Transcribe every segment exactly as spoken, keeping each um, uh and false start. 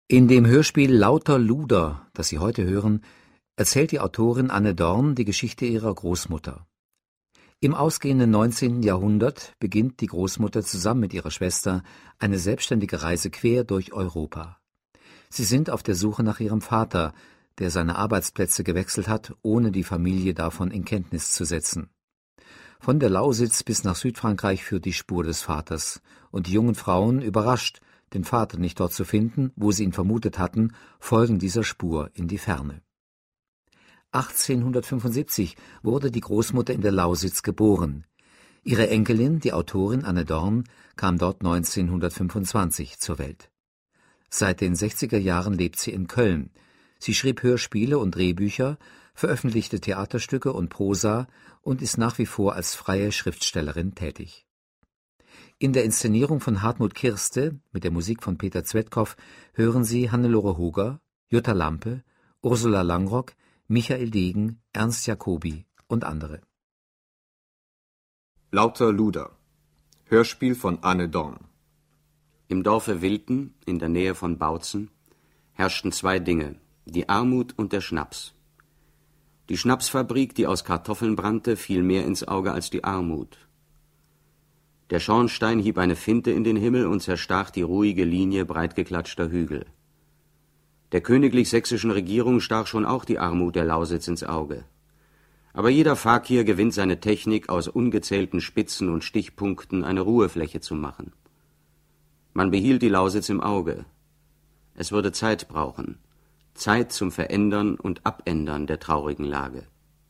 In dem Hörspiel Lauter Luder, das Sie heute hören, erzählt die Autorin Anne Dorn die Geschichte ihrer Großmutter. Im ausgehenden neunzehnten Jahrhundert beginnt die Großmutter zusammen mit ihrer Schwester eine selbstständige Reise quer durch Europa. Sie sind auf der Suche nach ihrem Vater, der seine Arbeitsplätze gewechselt hat, ohne die Familie davon in Kenntnis zu setzen. Von der Lausitz bis nach Südfrankreich führt die Spur des Vaters, und die jungen Frauen, überrascht, den Vater nicht dort zu finden, wo sie ihn vermutet hatten, folgen dieser Spur in die Ferne. achtzehnhundertfünfundsiebzig wurde die Großmutter in der Lausitz geboren. Ihre Enkelin, die Autorin Anne Dorn, kam dort neunzehnhundertfünfundzwanzig zur Welt. Seit den sechziger Jahren lebt sie in Köln. Sie schrieb Hörspiele und Drehbücher, veröffentlichte Theaterstücke und Prosa und ist nach wie vor als freie Schriftstellerin tätig. In der Inszenierung von Hartmut Kirste mit der Musik von Peter Zwetkow hören Sie Hannelore Hoger, Jutta Lampe, Ursula Langrock, Michael Degen, Ernst Jacobi und andere. Lauter Luder. Hörspiel von Anne Dorn. Im Dorfe Wilten, in der Nähe von Bautzen, herrschten zwei Dinge, die Armut und der Schnaps. Die Schnapsfabrik, die aus Kartoffeln brannte, fiel mehr ins Auge als die Armut. Der Schornstein hieb eine Finte in den Himmel und zerstach die ruhige Linie breitgeklatschter Hügel. Der königlich-sächsischen Regierung stach schon auch die Armut der Lausitz ins Auge. Aber jeder Fakir gewinnt seine Technik, aus ungezählten Spitzen und Stichpunkten eine Ruhefläche zu machen. Man behielt die Lausitz im Auge. Es würde Zeit brauchen. Zeit zum Verändern und Abändern der traurigen Lage.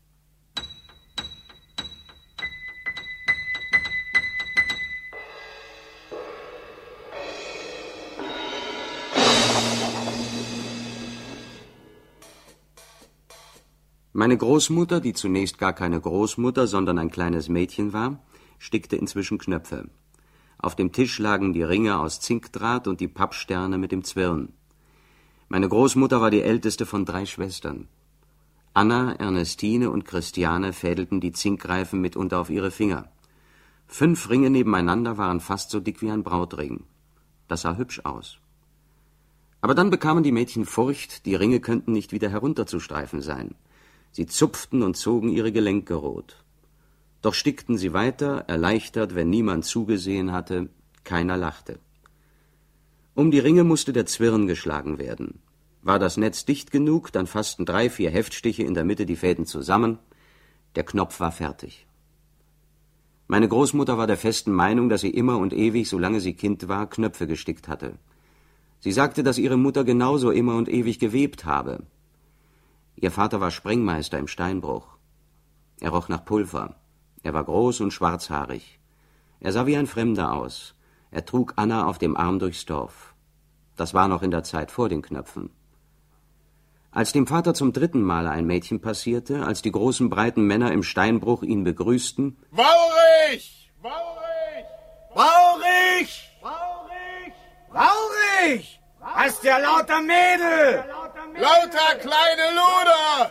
Meine Großmutter, die zunächst gar keine Großmutter, sondern ein kleines Mädchen war, stickte inzwischen Knöpfe. Auf dem Tisch lagen die Ringe aus Zinkdraht und die Pappsterne mit dem Zwirn. Meine Großmutter war die älteste von drei Schwestern. Anna, Ernestine und Christiane fädelten die Zinkreifen mitunter auf ihre Finger. Fünf Ringe nebeneinander waren fast so dick wie ein Brautring. Das sah hübsch aus. Aber dann bekamen die Mädchen Furcht, die Ringe könnten nicht wieder herunterzustreifen sein. Sie zupften und zogen ihre Gelenke rot. Doch stickten sie weiter, erleichtert, wenn niemand zugesehen hatte, keiner lachte. Um die Ringe musste der Zwirn geschlagen werden. War das Netz dicht genug, dann fassten drei, vier Heftstiche in der Mitte die Fäden zusammen. Der Knopf war fertig. Meine Großmutter war der festen Meinung, dass sie immer und ewig, solange sie Kind war, Knöpfe gestickt hatte. Sie sagte, dass ihre Mutter genauso immer und ewig gewebt habe. Ihr Vater war Sprengmeister im Steinbruch. Er roch nach Pulver. Er war groß und schwarzhaarig. Er sah wie ein Fremder aus. Er trug Anna auf dem Arm durchs Dorf. Das war noch in der Zeit vor den Knöpfen. Als dem Vater zum dritten Male ein Mädchen passierte, als die großen breiten Männer im Steinbruch ihn begrüßten: Waurich! Waurich! Waurich! Waurich! Waurich! Hast ja lauter Mädel! Lauter kleine Luder!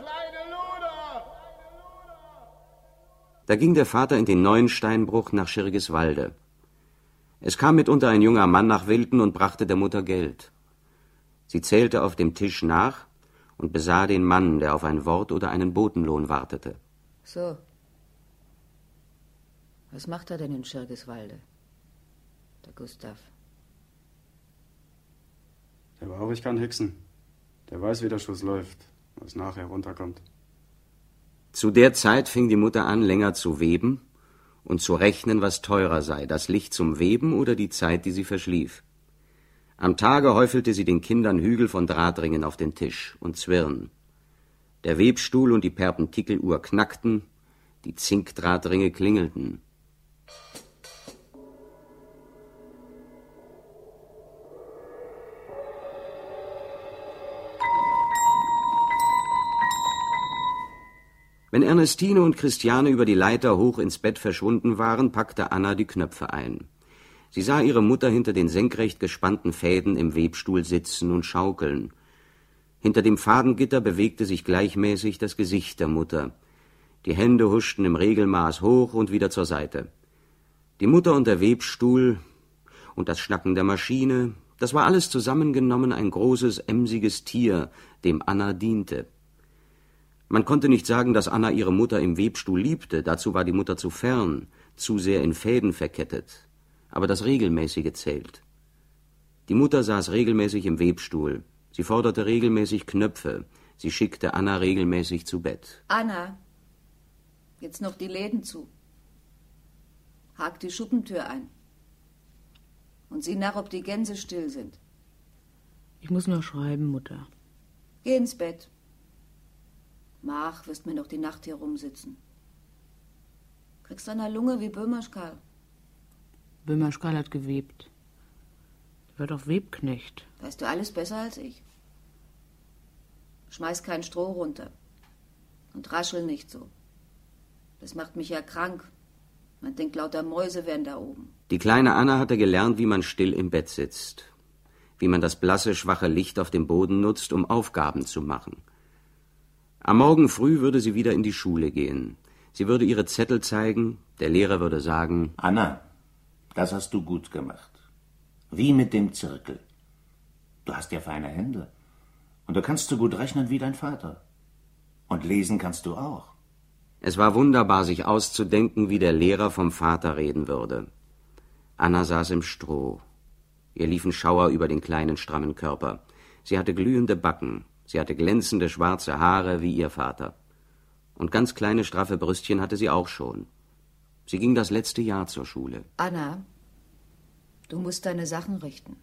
Da ging der Vater in den neuen Steinbruch nach Schirgiswalde. Es kam mitunter ein junger Mann nach Wilten und brachte der Mutter Geld. Sie zählte auf dem Tisch nach und besah den Mann, der auf ein Wort oder einen Botenlohn wartete. So. Was macht er denn in Schirgiswalde, der Gustav? Der Waurich kann hexen. Der weiß, wie der Schuss läuft, was nachher runterkommt. Zu der Zeit fing die Mutter an, länger zu weben und zu rechnen, was teurer sei, das Licht zum Weben oder die Zeit, die sie verschlief. Am Tage häufelte sie den Kindern Hügel von Drahtringen auf den Tisch und Zwirn. Der Webstuhl und die Perpentikeluhr knackten, die Zinkdrahtringe klingelten. Wenn Ernestine und Christiane über die Leiter hoch ins Bett verschwunden waren, packte Anna die Knöpfe ein. Sie sah ihre Mutter hinter den senkrecht gespannten Fäden im Webstuhl sitzen und schaukeln. Hinter dem Fadengitter bewegte sich gleichmäßig das Gesicht der Mutter. Die Hände huschten im Regelmaß hoch und wieder zur Seite. Die Mutter und der Webstuhl und das Schnacken der Maschine, Das war alles zusammengenommen ein großes, emsiges Tier, dem Anna diente. Man konnte nicht sagen, dass Anna ihre Mutter im Webstuhl liebte, dazu war die Mutter zu fern, zu sehr in Fäden verkettet. Aber das Regelmäßige zählt. Die Mutter saß regelmäßig im Webstuhl, sie forderte regelmäßig Knöpfe, sie schickte Anna regelmäßig zu Bett. Anna, jetzt noch die Läden zu. Hakt die Schuppentür ein. Und sieh nach, ob die Gänse still sind. Ich muss noch schreiben, Mutter. Geh ins Bett. Mach, wirst mir noch die Nacht hier rumsitzen. Kriegst an der Lunge wie Böhmerschkal. Böhmerschkal hat gewebt. Der wird auch Webknecht. Weißt du alles besser als ich. Schmeiß kein Stroh runter. Und raschel nicht so. Das macht mich ja krank. Man denkt, lauter Mäuse wären da oben. Die kleine Anna hatte gelernt, wie man still im Bett sitzt. Wie man das blasse, schwache Licht auf dem Boden nutzt, um Aufgaben zu machen. Am Morgen früh würde sie wieder in die Schule gehen. Sie würde ihre Zettel zeigen, der Lehrer würde sagen: Anna, das hast du gut gemacht. Wie mit dem Zirkel. Du hast ja feine Hände. Und du kannst so gut rechnen wie dein Vater. Und lesen kannst du auch. Es war wunderbar, sich auszudenken, wie der Lehrer vom Vater reden würde. Anna saß im Stroh. Ihr liefen Schauer über den kleinen, strammen Körper. Sie hatte glühende Backen. Sie hatte glänzende, schwarze Haare wie ihr Vater. Und ganz kleine, straffe Brüstchen hatte sie auch schon. Sie ging das letzte Jahr zur Schule. Anna, du musst deine Sachen richten.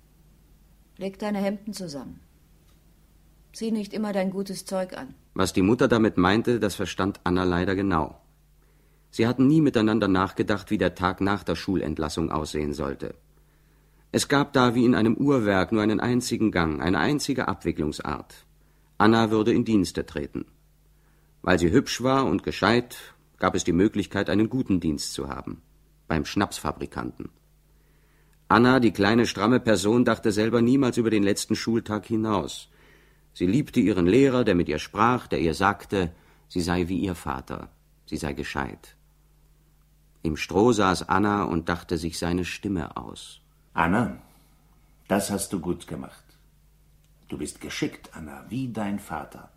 Leg deine Hemden zusammen. Zieh nicht immer dein gutes Zeug an. Was die Mutter damit meinte, das verstand Anna leider genau. Sie hatten nie miteinander nachgedacht, wie der Tag nach der Schulentlassung aussehen sollte. Es gab da wie in einem Uhrwerk nur einen einzigen Gang, eine einzige Abwicklungsart. Anna würde in Dienste treten. Weil sie hübsch war und gescheit, gab es die Möglichkeit, einen guten Dienst zu haben. Beim Schnapsfabrikanten. Anna, die kleine, stramme Person, dachte selber niemals über den letzten Schultag hinaus. Sie liebte ihren Lehrer, der mit ihr sprach, der ihr sagte, sie sei wie ihr Vater, sie sei gescheit. Im Stroh saß Anna und dachte sich seine Stimme aus. Anna, das hast du gut gemacht. Du bist geschickt, Anna, wie dein Vater.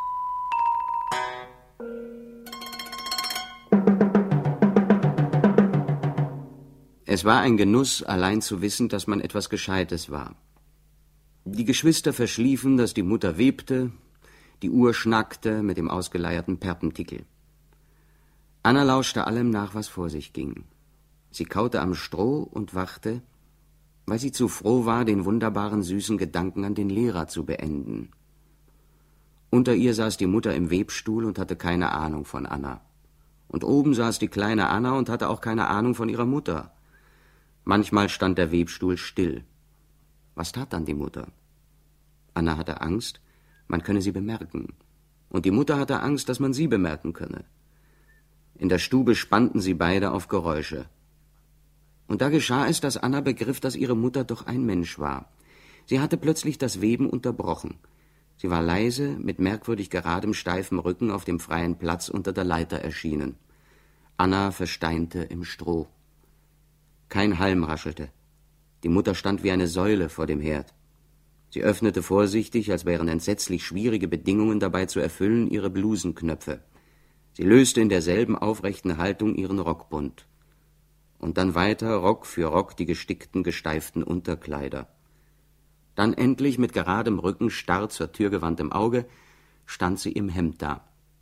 Es war ein Genuss, allein zu wissen, dass man etwas Gescheites war. Die Geschwister verschliefen, dass die Mutter webte, die Uhr schnackte mit dem ausgeleierten Perpentickel. Anna lauschte allem nach, was vor sich ging. Sie kaute am Stroh und wachte, weil sie zu froh war, den wunderbaren, süßen Gedanken an den Lehrer zu beenden. Unter ihr saß die Mutter im Webstuhl und hatte keine Ahnung von Anna. Und oben saß die kleine Anna und hatte auch keine Ahnung von ihrer Mutter. Manchmal stand der Webstuhl still. Was tat dann die Mutter? Anna hatte Angst, man könne sie bemerken. Und die Mutter hatte Angst, dass man sie bemerken könne. In der Stube spannten sie beide auf Geräusche. Und da geschah es, dass Anna begriff, dass ihre Mutter doch ein Mensch war. Sie hatte plötzlich das Weben unterbrochen. Sie war leise, mit merkwürdig geradem, steifem Rücken auf dem freien Platz unter der Leiter erschienen. Anna versteinte im Stroh. Kein Halm raschelte. Die Mutter stand wie eine Säule vor dem Herd. Sie öffnete vorsichtig, als wären entsetzlich schwierige Bedingungen dabei zu erfüllen, ihre Blusenknöpfe. Sie löste in derselben aufrechten Haltung ihren Rockbund. Und dann weiter, Rock für Rock, die gestickten, gesteiften Unterkleider. Dann endlich, mit geradem Rücken, starr zur Tür gewandtem Auge, stand sie im Hemd da.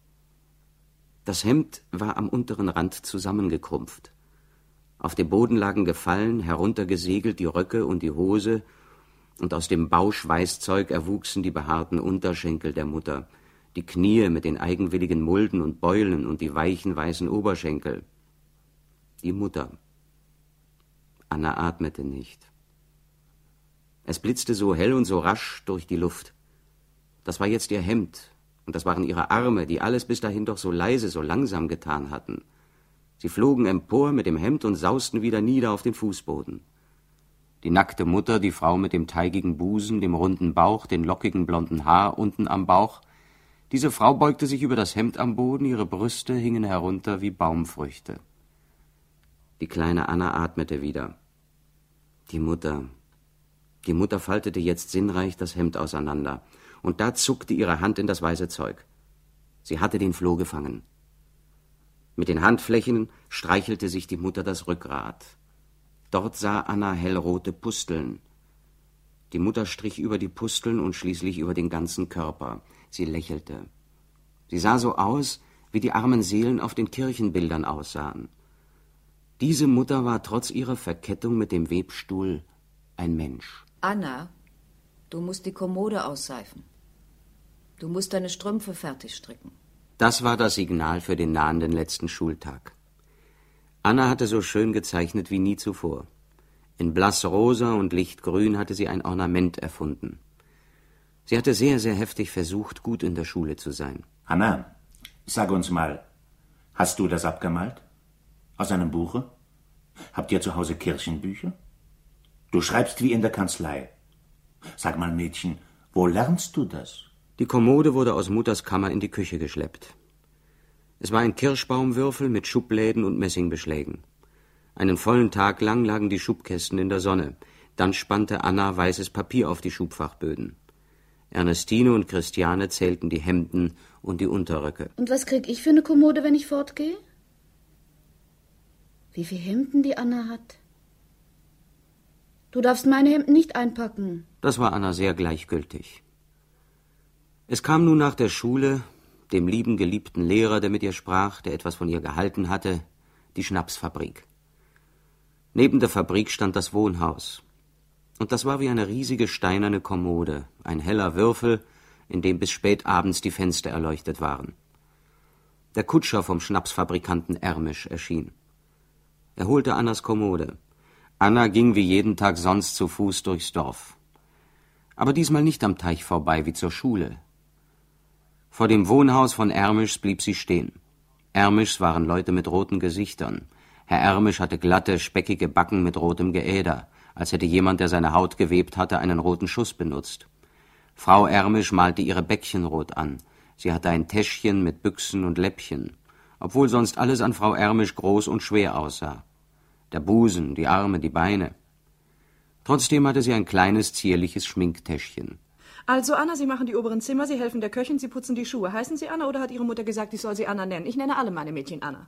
Das Hemd war am unteren Rand zusammengekrumpft. Auf dem Boden lagen gefallen, heruntergesegelt die Röcke und die Hose, und aus dem Bauschweißzeug erwuchsen die behaarten Unterschenkel der Mutter, die Knie mit den eigenwilligen Mulden und Beulen und die weichen, weißen Oberschenkel. Die Mutter. Anna atmete nicht. Es blitzte so hell und so rasch durch die Luft. Das war jetzt ihr Hemd, und das waren ihre Arme, die alles bis dahin doch so leise, so langsam getan hatten. Sie flogen empor mit dem Hemd und sausten wieder nieder auf den Fußboden. Die nackte Mutter, die Frau mit dem teigigen Busen, dem runden Bauch, den lockigen blonden Haar unten am Bauch, diese Frau beugte sich über das Hemd am Boden, ihre Brüste hingen herunter wie Baumfrüchte. Die kleine Anna atmete wieder. Die Mutter. Die Mutter faltete jetzt sinnreich das Hemd auseinander, und da zuckte ihre Hand in das weiße Zeug. Sie hatte den Floh gefangen. Mit den Handflächen streichelte sich die Mutter das Rückgrat. Dort sah Anna hellrote Pusteln. Die Mutter strich über die Pusteln und schließlich über den ganzen Körper. Sie lächelte. Sie sah so aus, wie die armen Seelen auf den Kirchenbildern aussahen. Diese Mutter war trotz ihrer Verkettung mit dem Webstuhl ein Mensch. Anna, du musst die Kommode ausseifen. Du musst deine Strümpfe fertig stricken. Das war das Signal für den nahenden letzten Schultag. Anna hatte so schön gezeichnet wie nie zuvor. In blassrosa und lichtgrün hatte sie ein Ornament erfunden. Sie hatte sehr, sehr heftig versucht, gut in der Schule zu sein. Anna, sag uns mal, hast du das abgemalt? Aus einem Buche? Habt ihr zu Hause Kirchenbücher? Du schreibst wie in der Kanzlei. Sag mal, Mädchen, wo lernst du das? Die Kommode wurde aus Mutters Kammer in die Küche geschleppt. Es war ein Kirschbaumwürfel mit Schubläden und Messingbeschlägen. Einen vollen Tag lang lagen die Schubkästen in der Sonne. Dann spannte Anna weißes Papier auf die Schubfachböden. Ernestine und Christiane zählten die Hemden und die Unterröcke. Und was krieg ich für eine Kommode, wenn ich fortgehe? Wie viele Hemden die Anna hat? Du darfst meine Hemden nicht einpacken. Das war Anna sehr gleichgültig. Es kam nun nach der Schule, dem lieben, geliebten Lehrer, der mit ihr sprach, der etwas von ihr gehalten hatte, die Schnapsfabrik. Neben der Fabrik stand das Wohnhaus. Und das war wie eine riesige steinerne Kommode, ein heller Würfel, in dem bis spät abends die Fenster erleuchtet waren. Der Kutscher vom Schnapsfabrikanten Ermisch erschien. Er holte Annas Kommode. Anna ging wie jeden Tag sonst zu Fuß durchs Dorf. Aber diesmal nicht am Teich vorbei wie zur Schule. Vor dem Wohnhaus von Ermischs blieb sie stehen. Ermischs waren Leute mit roten Gesichtern. Herr Ermisch hatte glatte, speckige Backen mit rotem Geäder, als hätte jemand, der seine Haut gewebt hatte, einen roten Schuss benutzt. Frau Ermisch malte ihre Bäckchen rot an. Sie hatte ein Täschchen mit Büchsen und Läppchen, obwohl sonst alles an Frau Ermisch groß und schwer aussah. Der Busen, die Arme, die Beine. Trotzdem hatte sie ein kleines, zierliches Schminktäschchen. Also, Anna, Sie machen die oberen Zimmer, Sie helfen der Köchin, Sie putzen die Schuhe. Heißen Sie Anna oder hat Ihre Mutter gesagt, ich soll Sie Anna nennen? Ich nenne alle meine Mädchen Anna.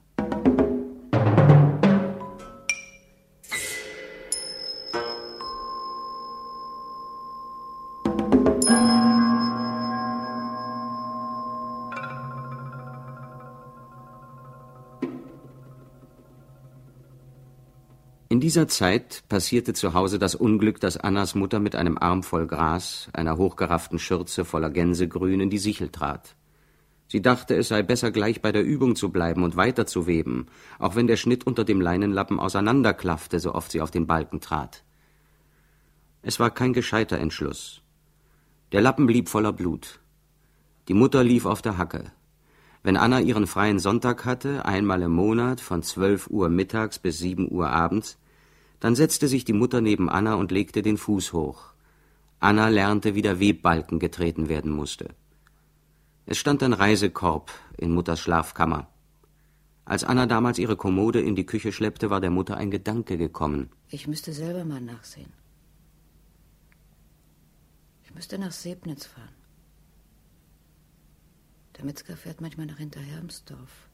In dieser Zeit passierte zu Hause das Unglück, dass Annas Mutter mit einem Arm voll Gras, einer hochgerafften Schürze voller Gänsegrün in die Sichel trat. Sie dachte, es sei besser, gleich bei der Übung zu bleiben und weiterzuweben, auch wenn der Schnitt unter dem Leinenlappen auseinanderklaffte, so oft sie auf den Balken trat. Es war kein gescheiter Entschluss. Der Lappen blieb voller Blut. Die Mutter lief auf der Hacke. Wenn Anna ihren freien Sonntag hatte, einmal im Monat, von zwölf Uhr mittags bis sieben Uhr abends, dann setzte sich die Mutter neben Anna und legte den Fuß hoch. Anna lernte, wie der Webbalken getreten werden musste. Es stand ein Reisekorb in Mutters Schlafkammer. Als Anna damals ihre Kommode in die Küche schleppte, war der Mutter ein Gedanke gekommen. Ich müsste selber mal nachsehen. Ich müsste nach Sebnitz fahren. Der Metzger fährt manchmal nach Hinterhermsdorf.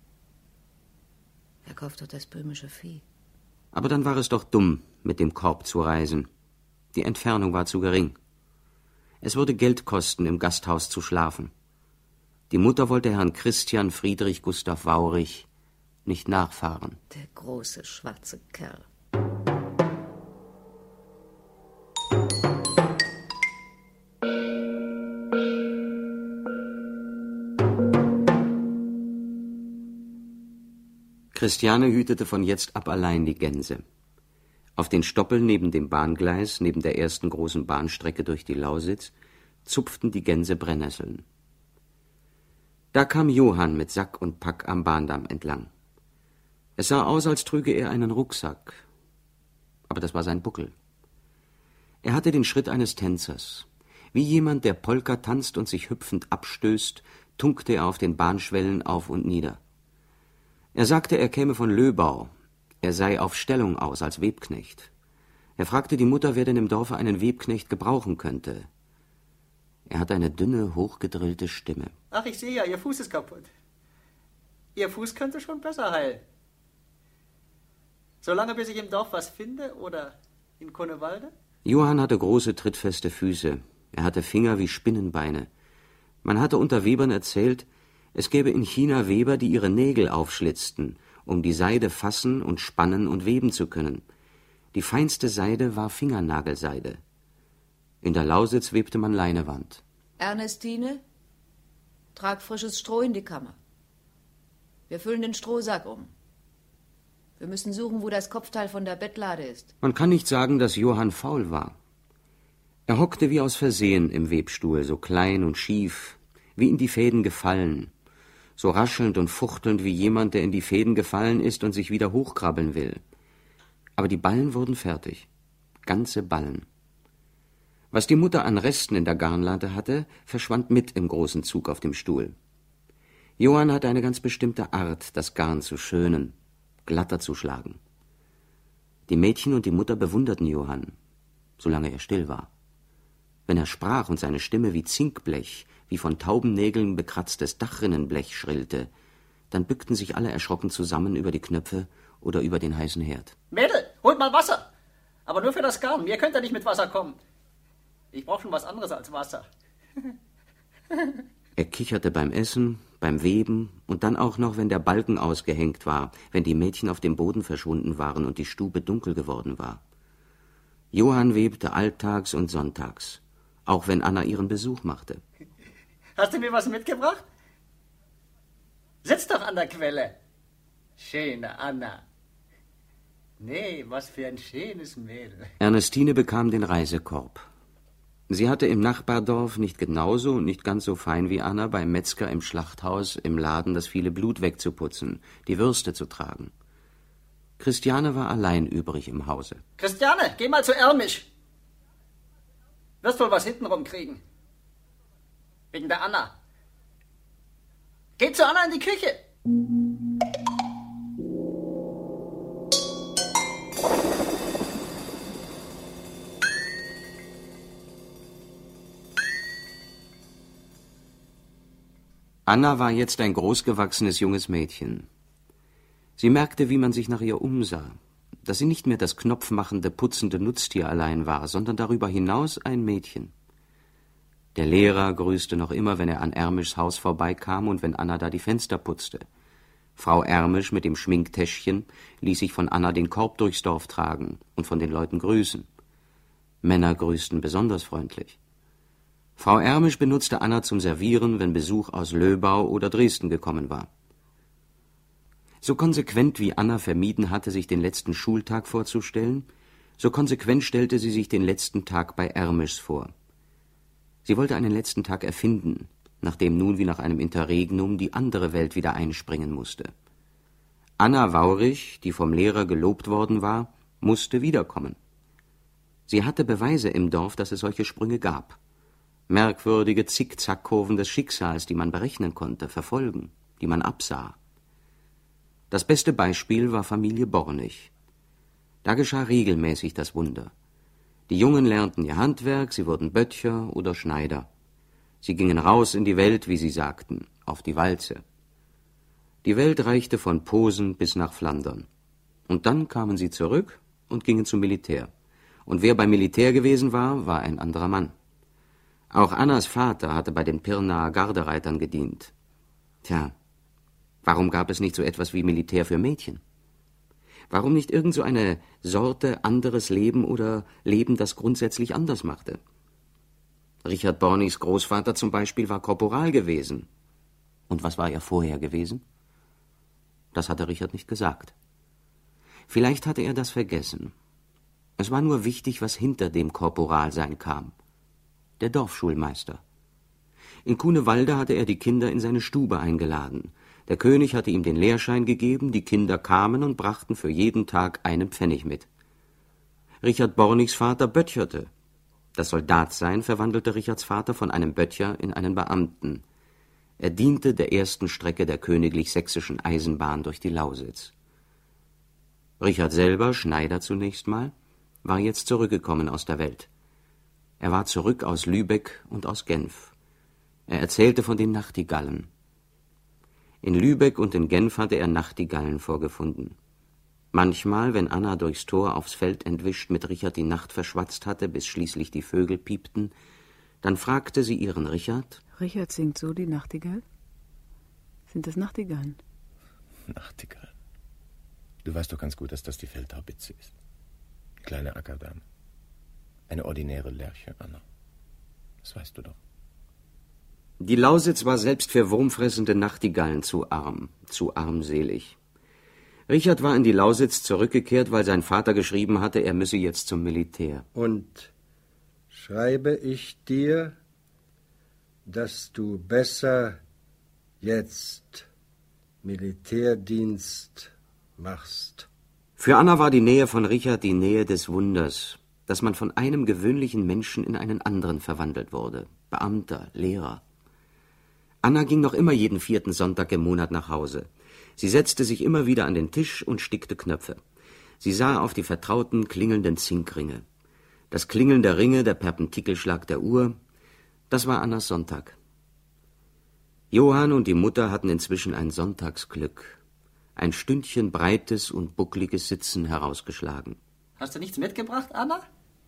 Er kauft dort das böhmische Vieh. Aber dann war es doch dumm, mit dem Korb zu reisen. Die Entfernung war zu gering. Es würde Geld kosten, im Gasthaus zu schlafen. Die Mutter wollte Herrn Christian Friedrich Gustav Waurich nicht nachfahren. Der große, schwarze Kerl. Christiane hütete von jetzt ab allein die Gänse. Auf den Stoppeln neben dem Bahngleis, neben der ersten großen Bahnstrecke durch die Lausitz, zupften die Gänse Brennnesseln. Da kam Johann mit Sack und Pack am Bahndamm entlang. Es sah aus, als trüge er einen Rucksack. Aber das war sein Buckel. Er hatte den Schritt eines Tänzers. Wie jemand, der Polka tanzt und sich hüpfend abstößt, tunkte er auf den Bahnschwellen auf und nieder. Er sagte, er käme von Löbau. Er sei auf Stellung aus als Webknecht. Er fragte die Mutter, wer denn im Dorfe einen Webknecht gebrauchen könnte. Er hatte eine dünne, hochgedrillte Stimme. Ach, ich sehe ja, Ihr Fuß ist kaputt. Ihr Fuß könnte schon besser heilen. Solange bis ich im Dorf was finde oder in Konnewalde? Johann hatte große, trittfeste Füße. Er hatte Finger wie Spinnenbeine. Man hatte unter Webern erzählt, es gäbe in China Weber, die ihre Nägel aufschlitzten, um die Seide fassen und spannen und weben zu können. Die feinste Seide war Fingernagelseide. In der Lausitz webte man Leinewand. Ernestine, trag frisches Stroh in die Kammer. Wir füllen den Strohsack um. Wir müssen suchen, wo das Kopfteil von der Bettlade ist. Man kann nicht sagen, dass Johann faul war. Er hockte wie aus Versehen im Webstuhl, so klein und schief, wie in die Fäden gefallen, so raschelnd und fuchtelnd wie jemand, der in die Fäden gefallen ist und sich wieder hochkrabbeln will. Aber die Ballen wurden fertig, ganze Ballen. Was die Mutter an Resten in der Garnlade hatte, verschwand mit im großen Zug auf dem Stuhl. Johann hatte eine ganz bestimmte Art, das Garn zu schönen, glatter zu schlagen. Die Mädchen und die Mutter bewunderten Johann, solange er still war. Wenn er sprach und seine Stimme wie Zinkblech, wie von Taubennägeln bekratztes Dachrinnenblech schrillte, dann bückten sich alle erschrocken zusammen über die Knöpfe oder über den heißen Herd. Mädel, holt mal Wasser! Aber nur für das Garn, mir könnt ihr nicht mit Wasser kommen. Ich brauche schon was anderes als Wasser. Er kicherte beim Essen, beim Weben und dann auch noch, wenn der Balken ausgehängt war, wenn die Mädchen auf dem Boden verschwunden waren und die Stube dunkel geworden war. Johann webte alltags und sonntags, auch wenn Anna ihren Besuch machte. Hast du mir was mitgebracht? Sitz doch an der Quelle. Schöne Anna. Nee, was für ein schönes Mädel. Ernestine bekam den Reisekorb. Sie hatte im Nachbardorf nicht genauso und nicht ganz so fein wie Anna beim Metzger im Schlachthaus im Laden das viele Blut wegzuputzen, die Würste zu tragen. Christiane war allein übrig im Hause. Christiane, geh mal zu Ermisch. Wirst wohl was hintenrum kriegen. Wegen der Anna. Geh zu Anna in die Küche. Anna war jetzt ein großgewachsenes junges Mädchen. Sie merkte, wie man sich nach ihr umsah, dass sie nicht mehr das knopfmachende, putzende Nutztier allein war, sondern darüber hinaus ein Mädchen. Der Lehrer grüßte noch immer, wenn er an Ermischs Haus vorbeikam und wenn Anna da die Fenster putzte. Frau Ermisch mit dem Schminktäschchen ließ sich von Anna den Korb durchs Dorf tragen und von den Leuten grüßen. Männer grüßten besonders freundlich. Frau Ermisch benutzte Anna zum Servieren, wenn Besuch aus Löbau oder Dresden gekommen war. So konsequent wie Anna vermieden hatte, sich den letzten Schultag vorzustellen, so konsequent stellte sie sich den letzten Tag bei Ermischs vor. Sie wollte einen letzten Tag erfinden, nachdem nun wie nach einem Interregnum die andere Welt wieder einspringen musste. Anna Waurich, die vom Lehrer gelobt worden war, musste wiederkommen. Sie hatte Beweise im Dorf, dass es solche Sprünge gab. Merkwürdige Zickzackkurven des Schicksals, die man berechnen konnte, verfolgen, die man absah. Das beste Beispiel war Familie Bornig. Da geschah regelmäßig das Wunder. Die Jungen lernten ihr Handwerk, sie wurden Böttcher oder Schneider. Sie gingen raus in die Welt, wie sie sagten, auf die Walze. Die Welt reichte von Posen bis nach Flandern. Und dann kamen sie zurück und gingen zum Militär. Und wer beim Militär gewesen war, war ein anderer Mann. Auch Annas Vater hatte bei den Pirnaer Gardereitern gedient. Tja, warum gab es nicht so etwas wie Militär für Mädchen? Warum nicht irgend so eine Sorte anderes Leben oder Leben, das grundsätzlich anders machte? Richard Bornigs Großvater zum Beispiel war Korporal gewesen. Und was war er vorher gewesen? Das hatte Richard nicht gesagt. Vielleicht hatte er das vergessen. Es war nur wichtig, was hinter dem Korporalsein kam. Der Dorfschulmeister. In Kunewalde hatte er die Kinder in seine Stube eingeladen. Der König hatte ihm den Lehrschein gegeben, die Kinder kamen und brachten für jeden Tag einen Pfennig mit. Richard Bornigs Vater böttcherte. Das Soldatsein verwandelte Richards Vater von einem Böttcher in einen Beamten. Er diente der ersten Strecke der königlich-sächsischen Eisenbahn durch die Lausitz. Richard selber, Schneider zunächst mal, war jetzt zurückgekommen aus der Welt. Er war zurück aus Lübeck und aus Genf. Er erzählte von den Nachtigallen. In Lübeck und in Genf hatte er Nachtigallen vorgefunden. Manchmal, wenn Anna durchs Tor aufs Feld entwischt mit Richard die Nacht verschwatzt hatte, bis schließlich die Vögel piepten, dann fragte sie ihren Richard: Richard singt so die Nachtigall? Sind das Nachtigallen? Nachtigall? Du weißt doch ganz gut, dass das die Feldhaubitze ist. Kleine Ackerdame. Eine ordinäre Lerche, Anna. Das weißt du doch. Die Lausitz war selbst für wurmfressende Nachtigallen zu arm, zu armselig. Richard war in die Lausitz zurückgekehrt, weil sein Vater geschrieben hatte, er müsse jetzt zum Militär. Und schreibe ich dir, dass du besser jetzt Militärdienst machst? Für Anna war die Nähe von Richard die Nähe des Wunders, dass man von einem gewöhnlichen Menschen in einen anderen verwandelt wurde. Beamter, Lehrer. Anna ging noch immer jeden vierten Sonntag im Monat nach Hause. Sie setzte sich immer wieder an den Tisch und stickte Knöpfe. Sie sah auf die vertrauten, klingelnden Zinkringe. Das Klingeln der Ringe, der Perpentikelschlag der Uhr, das war Annas Sonntag. Johann und die Mutter hatten inzwischen ein Sonntagsglück, ein Stündchen breites und buckliges Sitzen herausgeschlagen. Hast du nichts mitgebracht, Anna?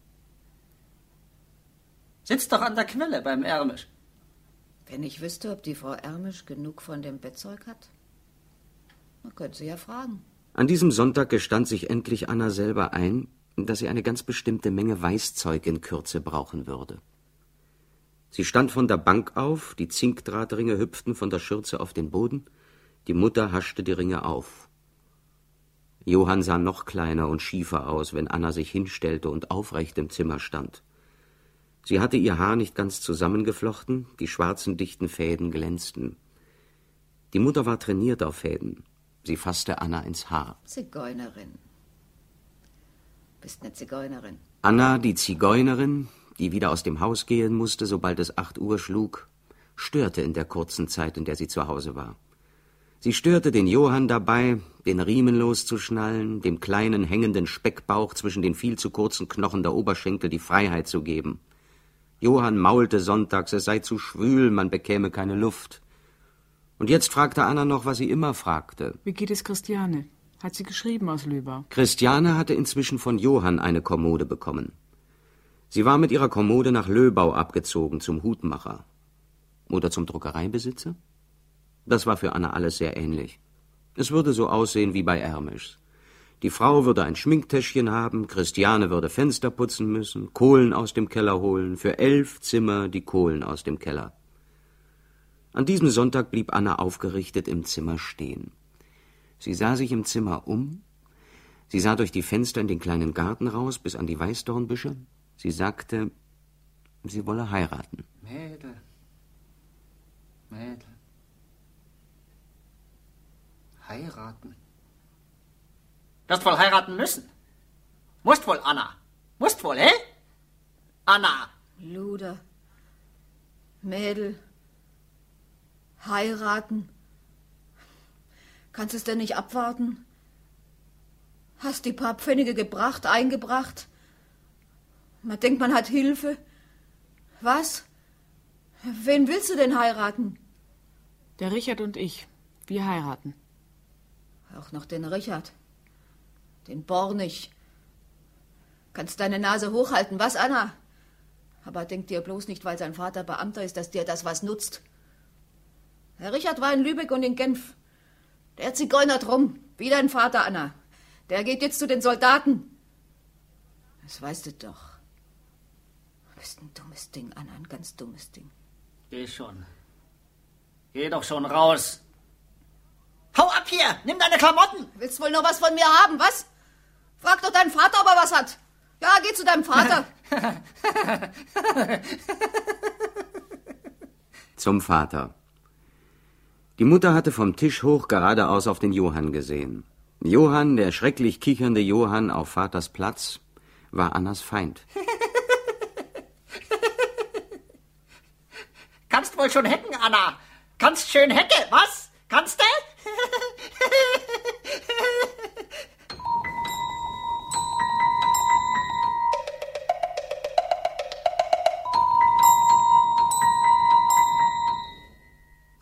Sitz doch an der Quelle beim Ermisch. Wenn ich wüsste, ob die Frau Ermisch genug von dem Bettzeug hat, man könnte sie ja fragen. An diesem Sonntag gestand sich endlich Anna selber ein, dass sie eine ganz bestimmte Menge Weißzeug in Kürze brauchen würde. Sie stand von der Bank auf, die Zinkdrahtringe hüpften von der Schürze auf den Boden, die Mutter haschte die Ringe auf. Johann sah noch kleiner und schiefer aus, wenn Anna sich hinstellte und aufrecht im Zimmer stand. Sie hatte ihr Haar nicht ganz zusammengeflochten, die schwarzen dichten Fäden glänzten. Die Mutter war trainiert auf Fäden. Sie fasste Anna ins Haar. Zigeunerin. Bist eine Zigeunerin. Anna, die Zigeunerin, die wieder aus dem Haus gehen musste, sobald es acht Uhr schlug, störte in der kurzen Zeit, in der sie zu Hause war. Sie störte den Johann dabei, den Riemen loszuschnallen, dem kleinen hängenden Speckbauch zwischen den viel zu kurzen Knochen der Oberschenkel die Freiheit zu geben. Johann maulte sonntags, es sei zu schwül, man bekäme keine Luft. Und jetzt fragte Anna noch, was sie immer fragte. Wie geht es Christiane? Hat sie geschrieben aus Lübau? Christiane hatte inzwischen von Johann eine Kommode bekommen. Sie war mit ihrer Kommode nach Löbau abgezogen, zum Hutmacher. Oder zum Druckereibesitzer? Das war für Anna alles sehr ähnlich. Es würde so aussehen wie bei Ermisch. Die Frau würde ein Schminktäschchen haben, Christiane würde Fenster putzen müssen, Kohlen aus dem Keller holen, für elf Zimmer die Kohlen aus dem Keller. An diesem Sonntag blieb Anna aufgerichtet im Zimmer stehen. Sie sah sich im Zimmer um, sie sah durch die Fenster in den kleinen Garten raus bis an die Weißdornbüsche. Sie sagte, sie wolle heiraten. Mädel, Mädel, heiraten. Du hast wohl heiraten müssen. Musst wohl, Anna. Musst wohl, hä? Anna. Luder, Mädel, heiraten. Kannst es denn nicht abwarten? Hast die paar Pfennige gebracht, eingebracht? Man denkt, man hat Hilfe. Was? Wen willst du denn heiraten? Der Richard und ich. Wir heiraten. Auch noch den Richard. Den Bornig. Kannst deine Nase hochhalten, was, Anna? Aber denk dir bloß nicht, weil sein Vater Beamter ist, dass dir das was nutzt. Der Richard war in Lübeck und in Genf. Der zigeunert rum, wie dein Vater, Anna. Der geht jetzt zu den Soldaten. Das weißt du doch. Du bist ein dummes Ding, Anna, ein ganz dummes Ding. Geh schon. Geh doch schon raus. Hau ab hier! Nimm deine Klamotten! Willst wohl noch was von mir haben, was? Frag doch deinen Vater, ob er was hat. Ja, geh zu deinem Vater. Zum Vater. Die Mutter hatte vom Tisch hoch geradeaus auf den Johann gesehen. Johann, der schrecklich kichernde Johann auf Vaters Platz, war Annas Feind. Kannst wohl schon hecken, Anna. Kannst schön hecke, was? Kannst du?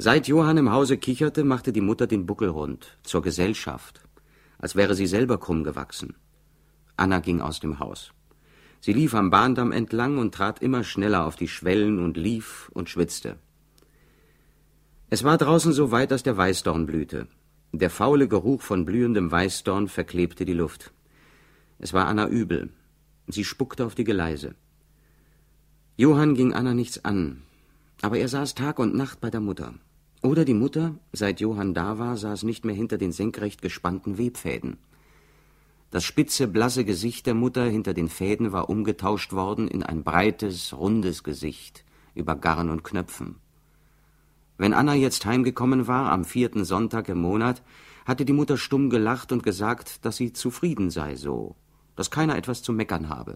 Seit Johann im Hause kicherte, machte die Mutter den Buckel rund, zur Gesellschaft, als wäre sie selber krumm gewachsen. Anna ging aus dem Haus. Sie lief am Bahndamm entlang und trat immer schneller auf die Schwellen und lief und schwitzte. Es war draußen so weit, dass der Weißdorn blühte. Der faule Geruch von blühendem Weißdorn verklebte die Luft. Es war Anna übel. Sie spuckte auf die Geleise. Johann ging Anna nichts an, aber er saß Tag und Nacht bei der Mutter. Oder die Mutter, seit Johann da war, saß nicht mehr hinter den senkrecht gespannten Webfäden. Das spitze, blasse Gesicht der Mutter hinter den Fäden war umgetauscht worden in ein breites, rundes Gesicht über Garn und Knöpfen. Wenn Anna jetzt heimgekommen war, am vierten Sonntag im Monat, hatte die Mutter stumm gelacht und gesagt, dass sie zufrieden sei so, dass keiner etwas zu meckern habe.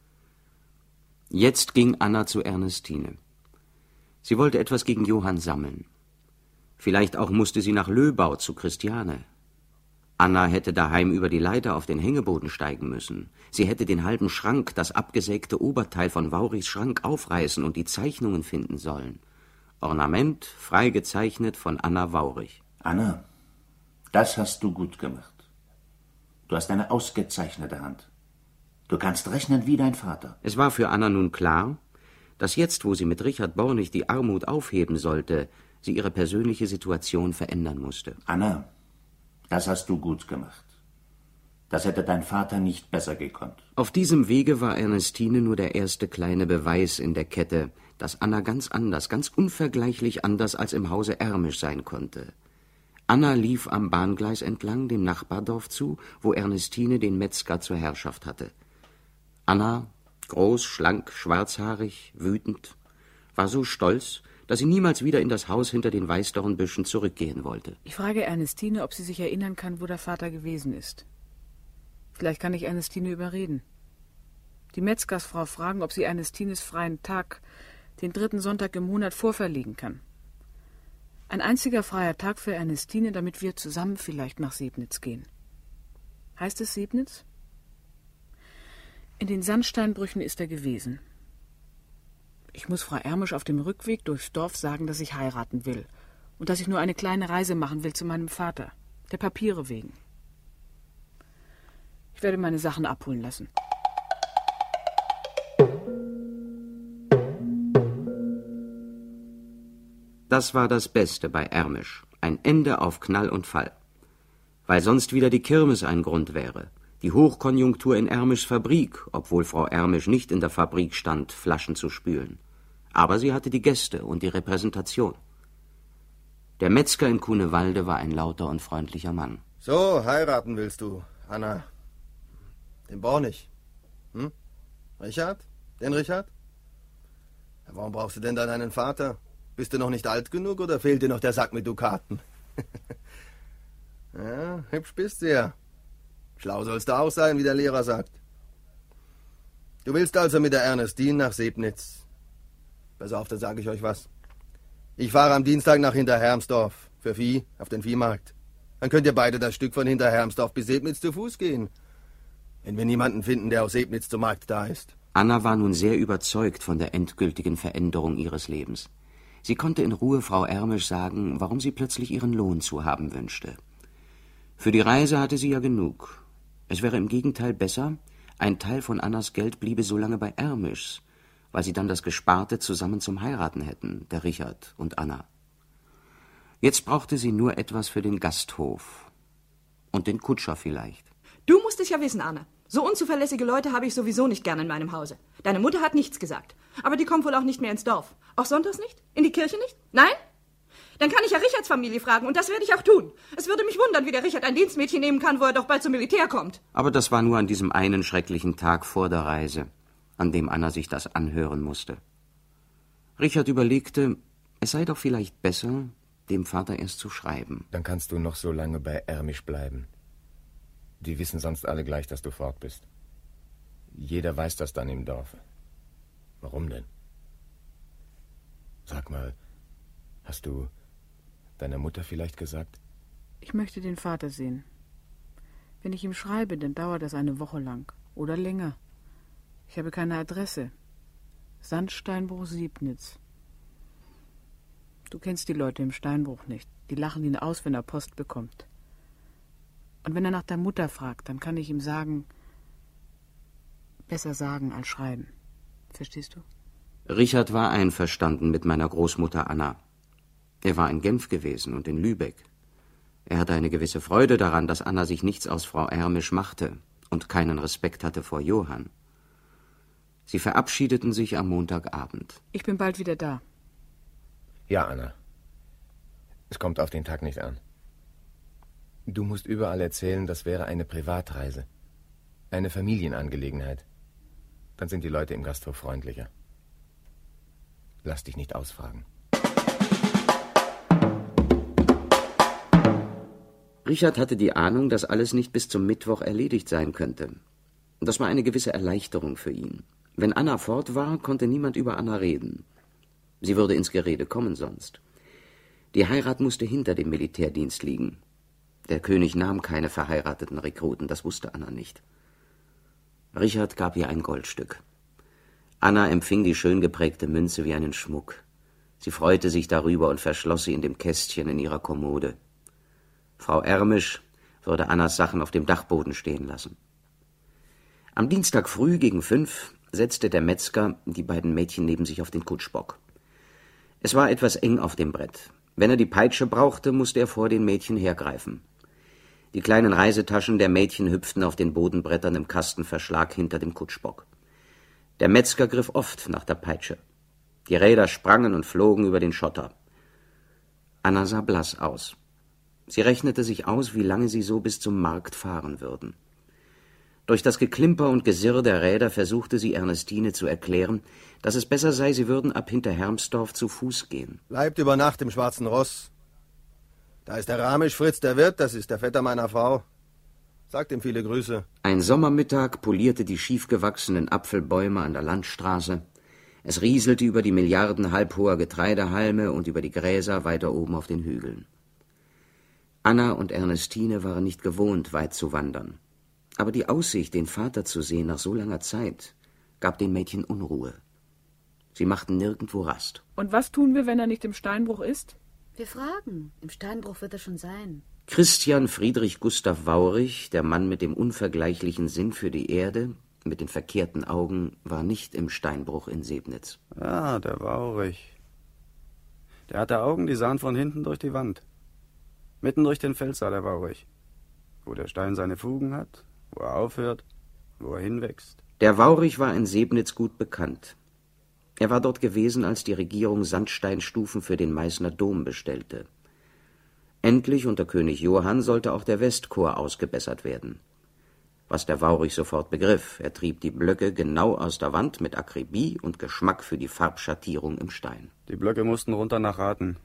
Jetzt ging Anna zu Ernestine. Sie wollte etwas gegen Johann sammeln. Vielleicht auch musste sie nach Löbau zu Christiane. Anna hätte daheim über die Leiter auf den Hängeboden steigen müssen. Sie hätte den halben Schrank, das abgesägte Oberteil von Waurichs Schrank aufreißen und die Zeichnungen finden sollen. Ornament, frei gezeichnet von Anna Waurich. Anna, das hast du gut gemacht. Du hast eine ausgezeichnete Hand. Du kannst rechnen wie dein Vater. Es war für Anna nun klar, dass jetzt, wo sie mit Richard Bornig die Armut aufheben sollte, sie ihre persönliche Situation verändern musste. Anna, das hast du gut gemacht. Das hätte dein Vater nicht besser gekonnt. Auf diesem Wege war Ernestine nur der erste kleine Beweis in der Kette, dass Anna ganz anders, ganz unvergleichlich anders als im Hause Ärmisch sein konnte. Anna lief am Bahngleis entlang dem Nachbardorf zu, wo Ernestine den Metzger zur Herrschaft hatte. Anna, groß, schlank, schwarzhaarig, wütend, war so stolz, dass sie niemals wieder in das Haus hinter den Weißdornbüschen zurückgehen wollte. Ich frage Ernestine, ob sie sich erinnern kann, wo der Vater gewesen ist. Vielleicht kann ich Ernestine überreden. Die Metzgersfrau fragen, ob sie Ernestines freien Tag, den dritten Sonntag im Monat, vorverlegen kann. Ein einziger freier Tag für Ernestine, damit wir zusammen vielleicht nach Sebnitz gehen. Heißt es Sebnitz? In den Sandsteinbrüchen ist er gewesen. Ich muss Frau Ärmisch auf dem Rückweg durchs Dorf sagen, dass ich heiraten will und dass ich nur eine kleine Reise machen will zu meinem Vater, der Papiere wegen. Ich werde meine Sachen abholen lassen. Das war das Beste bei Ärmisch, ein Ende auf Knall und Fall. Weil sonst wieder die Kirmes ein Grund wäre. Die Hochkonjunktur in Ärmischs Fabrik, obwohl Frau Ärmisch nicht in der Fabrik stand, Flaschen zu spülen. Aber sie hatte die Gäste und die Repräsentation. Der Metzger in Kunewalde war ein lauter und freundlicher Mann. So, heiraten willst du, Anna. Den Bornig. Hm? Richard? Den Richard? Ja, warum brauchst du denn dann einen Vater? Bist du noch nicht alt genug oder fehlt dir noch der Sack mit Dukaten? Ja, hübsch bist du ja. Schlau sollst du auch sein, wie der Lehrer sagt. Du willst also mit der Ernestine nach Sebnitz. Pass auf, da sage ich euch was. Ich fahre am Dienstag nach Hinterhermsdorf für Vieh auf den Viehmarkt. Dann könnt ihr beide das Stück von Hinterhermsdorf bis Sebnitz zu Fuß gehen. Wenn wir niemanden finden, der aus Sebnitz zum Markt da ist. Anna war nun sehr überzeugt von der endgültigen Veränderung ihres Lebens. Sie konnte in Ruhe Frau Ärmisch sagen, warum sie plötzlich ihren Lohn zu haben wünschte. Für die Reise hatte sie ja genug. Es wäre im Gegenteil besser, ein Teil von Annas Geld bliebe so lange bei Ärmischs, weil sie dann das Gesparte zusammen zum Heiraten hätten, der Richard und Anna. Jetzt brauchte sie nur etwas für den Gasthof. Und den Kutscher vielleicht. Du musst es ja wissen, Anna. So unzuverlässige Leute habe ich sowieso nicht gern in meinem Hause. Deine Mutter hat nichts gesagt. Aber die kommt wohl auch nicht mehr ins Dorf. Auch sonntags nicht? In die Kirche nicht? Nein? Dann kann ich ja Richards Familie fragen und das werde ich auch tun. Es würde mich wundern, wie der Richard ein Dienstmädchen nehmen kann, wo er doch bald zum Militär kommt. Aber das war nur an diesem einen schrecklichen Tag vor der Reise, an dem Anna sich das anhören musste. Richard überlegte, es sei doch vielleicht besser, dem Vater erst zu schreiben. Dann kannst du noch so lange bei Ärmisch bleiben. Die wissen sonst alle gleich, dass du fort bist. Jeder weiß das dann im Dorfe. Warum denn? Sag mal, hast du deiner Mutter vielleicht gesagt? Ich möchte den Vater sehen. Wenn ich ihm schreibe, dann dauert das eine Woche lang. Oder länger. Ich habe keine Adresse. Sandsteinbruch Siebnitz. Du kennst die Leute im Steinbruch nicht. Die lachen ihn aus, wenn er Post bekommt. Und wenn er nach der Mutter fragt, dann kann ich ihm sagen, besser sagen als schreiben. Verstehst du? Richard war einverstanden mit meiner Großmutter Anna. Er war in Genf gewesen und in Lübeck. Er hatte eine gewisse Freude daran, dass Anna sich nichts aus Frau Ermisch machte und keinen Respekt hatte vor Johann. Sie verabschiedeten sich am Montagabend. Ich bin bald wieder da. Ja, Anna. Es kommt auf den Tag nicht an. Du musst überall erzählen, das wäre eine Privatreise. Eine Familienangelegenheit. Dann sind die Leute im Gasthof freundlicher. Lass dich nicht ausfragen. Richard hatte die Ahnung, dass alles nicht bis zum Mittwoch erledigt sein könnte. Das war eine gewisse Erleichterung für ihn. Wenn Anna fort war, konnte niemand über Anna reden. Sie würde ins Gerede kommen sonst. Die Heirat musste hinter dem Militärdienst liegen. Der König nahm keine verheirateten Rekruten, das wusste Anna nicht. Richard gab ihr ein Goldstück. Anna empfing die schön geprägte Münze wie einen Schmuck. Sie freute sich darüber und verschloss sie in dem Kästchen in ihrer Kommode. Frau Ermisch würde Annas Sachen auf dem Dachboden stehen lassen. Am Dienstag früh gegen fünf setzte der Metzger die beiden Mädchen neben sich auf den Kutschbock. Es war etwas eng auf dem Brett. Wenn er die Peitsche brauchte, musste er vor den Mädchen hergreifen. Die kleinen Reisetaschen der Mädchen hüpften auf den Bodenbrettern im Kastenverschlag hinter dem Kutschbock. Der Metzger griff oft nach der Peitsche. Die Räder sprangen und flogen über den Schotter. Anna sah blass aus. Sie rechnete sich aus, wie lange sie so bis zum Markt fahren würden. Durch das Geklimper und Gesirr der Räder versuchte sie Ernestine zu erklären, dass es besser sei, sie würden ab Hinterhermsdorf zu Fuß gehen. Bleibt über Nacht im Schwarzen Ross. Da ist der Ramisch Fritz der Wirt, das ist der Vetter meiner Frau. Sagt ihm viele Grüße. Ein Sommermittag polierte die schiefgewachsenen Apfelbäume an der Landstraße. Es rieselte über die Milliarden halbhoher Getreidehalme und über die Gräser weiter oben auf den Hügeln. Anna und Ernestine waren nicht gewohnt, weit zu wandern. Aber die Aussicht, den Vater zu sehen nach so langer Zeit, gab den Mädchen Unruhe. Sie machten nirgendwo Rast. Und was tun wir, wenn er nicht im Steinbruch ist? Wir fragen. Im Steinbruch wird er schon sein. Christian Friedrich Gustav Waurich, der Mann mit dem unvergleichlichen Sinn für die Erde, mit den verkehrten Augen, war nicht im Steinbruch in Sebnitz. Ah, der Waurich. Der hatte Augen, die sahen von hinten durch die Wand. Mitten durch den Fels sah der Waurich. Wo der Stein seine Fugen hat, wo er aufhört, wo er hinwächst. Der Waurich war in Sebnitz gut bekannt. Er war dort gewesen, als die Regierung Sandsteinstufen für den Meißner Dom bestellte. Endlich unter König Johann sollte auch der Westchor ausgebessert werden. Was der Waurich sofort begriff, er trieb die Blöcke genau aus der Wand mit Akribie und Geschmack für die Farbschattierung im Stein. Die Blöcke mussten runter nach Rathen.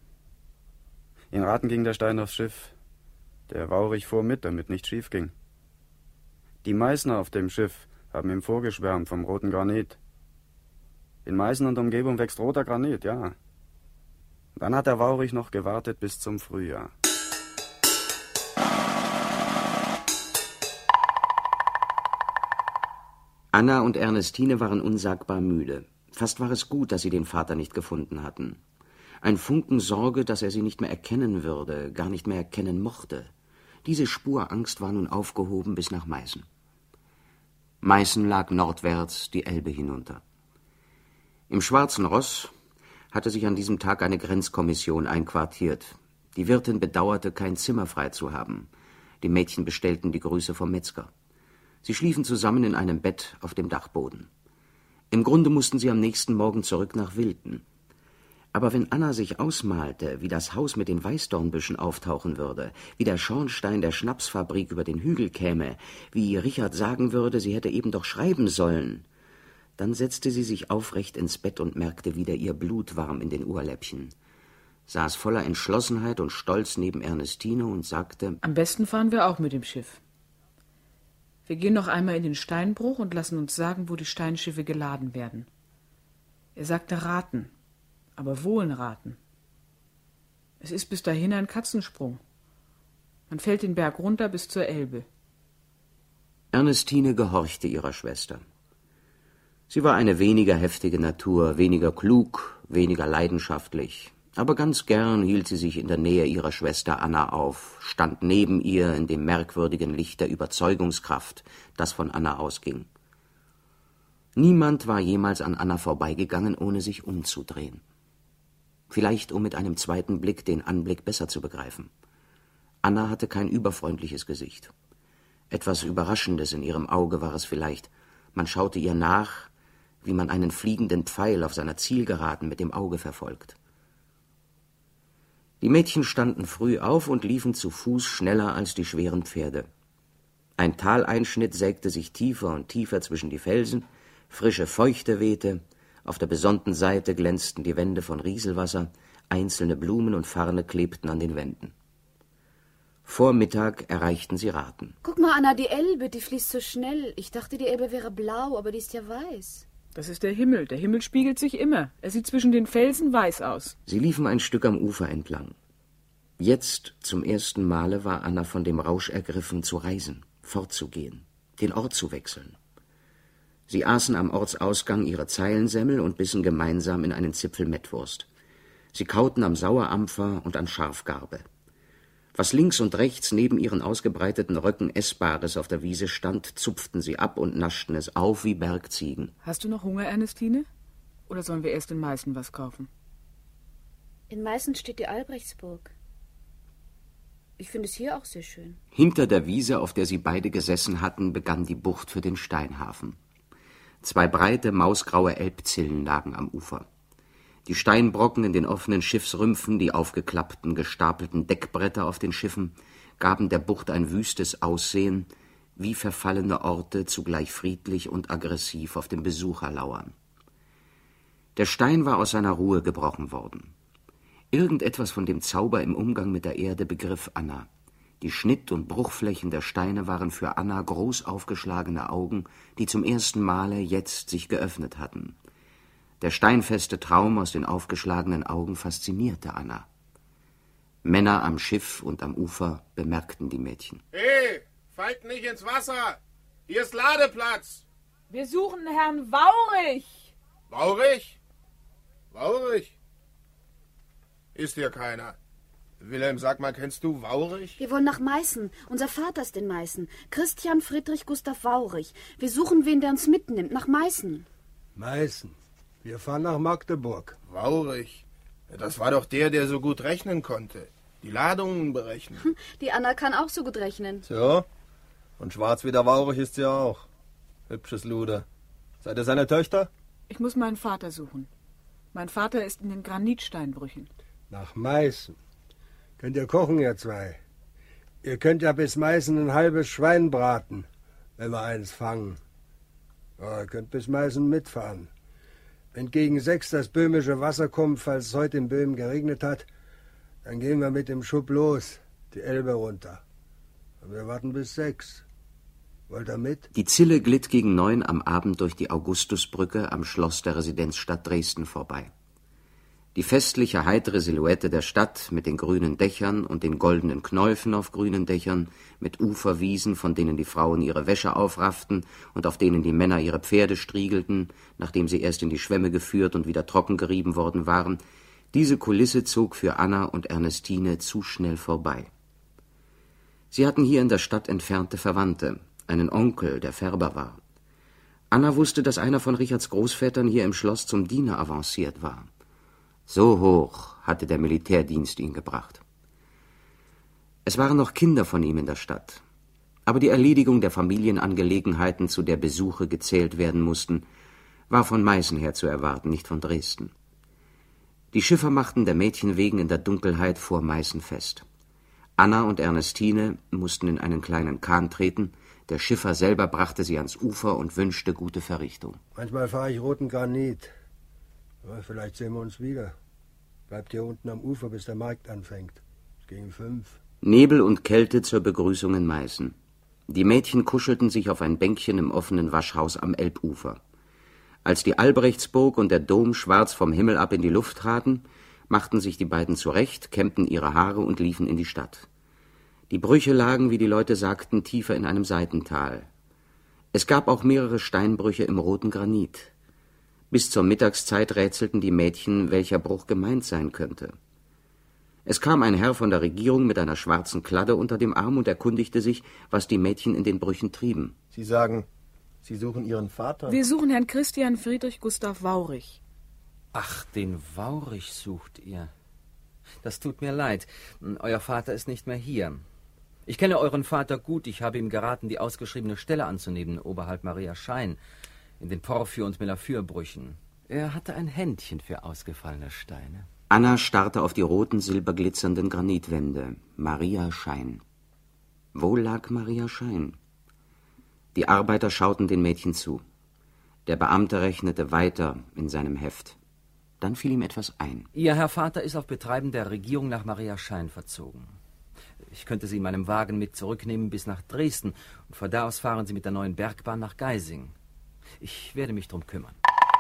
In Rathen ging der Stein aufs Schiff. Der Waurich fuhr mit, damit nicht schief ging. Die Meißner auf dem Schiff haben ihm vorgeschwärmt vom roten Granit. In Meißen und Umgebung wächst roter Granit, ja. Dann hat der Waurich noch gewartet bis zum Frühjahr. Anna und Ernestine waren unsagbar müde. Fast war es gut, dass sie den Vater nicht gefunden hatten. Ein Funken Sorge, dass er sie nicht mehr erkennen würde, gar nicht mehr erkennen mochte. Diese Spur Angst war nun aufgehoben bis nach Meißen. Meißen lag nordwärts die Elbe hinunter. Im Schwarzen Ross hatte sich an diesem Tag eine Grenzkommission einquartiert. Die Wirtin bedauerte, kein Zimmer frei zu haben. Die Mädchen bestellten die Grüße vom Metzger. Sie schliefen zusammen in einem Bett auf dem Dachboden. Im Grunde mussten sie am nächsten Morgen zurück nach Wilten. Aber wenn Anna sich ausmalte, wie das Haus mit den Weißdornbüschen auftauchen würde, wie der Schornstein der Schnapsfabrik über den Hügel käme, wie Richard sagen würde, sie hätte eben doch schreiben sollen, dann setzte sie sich aufrecht ins Bett und merkte wieder ihr Blut warm in den Ohrläppchen, saß voller Entschlossenheit und Stolz neben Ernestine und sagte: Am besten fahren wir auch mit dem Schiff. Wir gehen noch einmal in den Steinbruch und lassen uns sagen, wo die Steinschiffe geladen werden. Er sagte Rathen, aber wo in Rathen? Es ist bis dahin ein Katzensprung. Man fällt den Berg runter bis zur Elbe. Ernestine gehorchte ihrer Schwester. Sie war eine weniger heftige Natur, weniger klug, weniger leidenschaftlich, Aber ganz gern hielt sie sich in der Nähe ihrer Schwester Anna auf, stand neben ihr in dem merkwürdigen Licht der Überzeugungskraft, das von Anna ausging. Niemand war jemals an Anna vorbeigegangen, ohne sich umzudrehen. Vielleicht, um mit einem zweiten Blick den Anblick besser zu begreifen. Anna hatte kein überfreundliches Gesicht. Etwas Überraschendes in ihrem Auge war es vielleicht. Man schaute ihr nach, wie man einen fliegenden Pfeil auf seiner Zielgeraden mit dem Auge verfolgt. Die Mädchen standen früh auf und liefen zu Fuß schneller als die schweren Pferde. Ein Taleinschnitt sägte sich tiefer und tiefer zwischen die Felsen, frische Feuchte wehte, auf der besonnten Seite glänzten die Wände von Rieselwasser, einzelne Blumen und Farne klebten an den Wänden. Vor Mittag erreichten sie Rathen. Guck mal, Anna, die Elbe, die fließt so schnell. Ich dachte, die Elbe wäre blau, aber die ist ja weiß. Das ist der Himmel. Der Himmel spiegelt sich immer. Er sieht zwischen den Felsen weiß aus. Sie liefen ein Stück am Ufer entlang. Jetzt, zum ersten Male, war Anna von dem Rausch ergriffen, zu reisen, fortzugehen, den Ort zu wechseln. Sie aßen am Ortsausgang ihre Zeilensemmel und bissen gemeinsam in einen Zipfel Mettwurst. Sie kauten am Sauerampfer und an Schafgarbe. Was links und rechts neben ihren ausgebreiteten Röcken Essbares auf der Wiese stand, zupften sie ab und naschten es auf wie Bergziegen. Hast du noch Hunger, Ernestine? Oder sollen wir erst in Meißen was kaufen? In Meißen steht die Albrechtsburg. Ich finde es hier auch sehr schön. Hinter der Wiese, auf der sie beide gesessen hatten, begann die Bucht für den Steinhafen. Zwei breite, mausgraue Elbzillen lagen am Ufer. Die Steinbrocken in den offenen Schiffsrümpfen, die aufgeklappten, gestapelten Deckbretter auf den Schiffen, gaben der Bucht ein wüstes Aussehen, wie verfallene Orte zugleich friedlich und aggressiv auf den Besucher lauern. Der Stein war aus seiner Ruhe gebrochen worden. Irgendetwas von dem Zauber im Umgang mit der Erde begriff Anna. Die Schnitt- und Bruchflächen der Steine waren für Anna groß aufgeschlagene Augen, die zum ersten Male jetzt sich geöffnet hatten. Der steinfeste Traum aus den aufgeschlagenen Augen faszinierte Anna. Männer am Schiff und am Ufer bemerkten die Mädchen. Hey, fallt nicht ins Wasser! Hier ist Ladeplatz! Wir suchen Herrn Waurich! Waurich? Waurich? Ist hier keiner. Wilhelm, sag mal, kennst du Waurich? Wir wollen nach Meißen. Unser Vater ist in Meißen. Christian Friedrich Gustav Waurich. Wir suchen wen, der uns mitnimmt. Nach Meißen. Meißen. Wir fahren nach Magdeburg. Waurich. Das war doch der, der so gut rechnen konnte. Die Ladungen berechnen. Die Anna kann auch so gut rechnen. So. Und schwarz wie der Waurich ist sie auch. Hübsches Luder. Seid ihr seine Töchter? Ich muss meinen Vater suchen. Mein Vater ist in den Granitsteinbrüchen. Nach Meißen. Könnt ihr kochen, ihr zwei? Ihr könnt ja bis Meißen ein halbes Schwein braten, wenn wir eins fangen. Ja, ihr könnt bis Meißen mitfahren. Wenn gegen sechs das böhmische Wasser kommt, falls es heute in Böhmen geregnet hat, dann gehen wir mit dem Schub los, die Elbe runter. Und wir warten bis sechs. Wollt ihr mit? Die Zille glitt gegen neun am Abend durch die Augustusbrücke am Schloss der Residenzstadt Dresden vorbei. Die festliche, heitere Silhouette der Stadt mit den grünen Dächern und den goldenen Knäufen auf grünen Dächern, mit Uferwiesen, von denen die Frauen ihre Wäsche aufrafften und auf denen die Männer ihre Pferde striegelten, nachdem sie erst in die Schwemme geführt und wieder trocken gerieben worden waren, diese Kulisse zog für Anna und Ernestine zu schnell vorbei. Sie hatten hier in der Stadt entfernte Verwandte, einen Onkel, der Färber war. Anna wusste, dass einer von Richards Großvätern hier im Schloss zum Diener avanciert war. So hoch hatte der Militärdienst ihn gebracht. Es waren noch Kinder von ihm in der Stadt. Aber die Erledigung der Familienangelegenheiten, zu der Besuche gezählt werden mussten, war von Meißen her zu erwarten, nicht von Dresden. Die Schiffer machten der Mädchen wegen in der Dunkelheit vor Meißen fest. Anna und Ernestine mussten in einen kleinen Kahn treten, der Schiffer selber brachte sie ans Ufer und wünschte gute Verrichtung. Manchmal fahre ich roten Granit. Aber vielleicht sehen wir uns wieder. Bleibt hier unten am Ufer, bis der Markt anfängt. Es gegen fünf. Nebel und Kälte zur Begrüßung in Meißen. Die Mädchen kuschelten sich auf ein Bänkchen im offenen Waschhaus am Elbufer. Als die Albrechtsburg und der Dom schwarz vom Himmel ab in die Luft traten, machten sich die beiden zurecht, kämmten ihre Haare und liefen in die Stadt. Die Brüche lagen, wie die Leute sagten, tiefer in einem Seitental. Es gab auch mehrere Steinbrüche im roten Granit. Bis zur Mittagszeit rätselten die Mädchen, welcher Bruch gemeint sein könnte. Es kam ein Herr von der Regierung mit einer schwarzen Kladde unter dem Arm und erkundigte sich, was die Mädchen in den Brüchen trieben. Sie sagen, Sie suchen Ihren Vater? Wir suchen Herrn Christian Friedrich Gustav Vaurich. Ach, den Vaurich sucht ihr. Das tut mir leid. Euer Vater ist nicht mehr hier. Ich kenne euren Vater gut. Ich habe ihm geraten, die ausgeschriebene Stelle anzunehmen, oberhalb Maria Schein, in den Porphyr- und Melaphyr-Brüchen. Er hatte ein Händchen für ausgefallene Steine. Anna starrte auf die roten, silberglitzernden Granitwände. Maria Schein. Wo lag Maria Schein? Die Arbeiter schauten den Mädchen zu. Der Beamte rechnete weiter in seinem Heft. Dann fiel ihm etwas ein. Ihr Herr Vater ist auf Betreiben der Regierung nach Maria Schein verzogen. Ich könnte Sie in meinem Wagen mit zurücknehmen bis nach Dresden und von da aus fahren Sie mit der neuen Bergbahn nach Geising. Ich werde mich drum kümmern.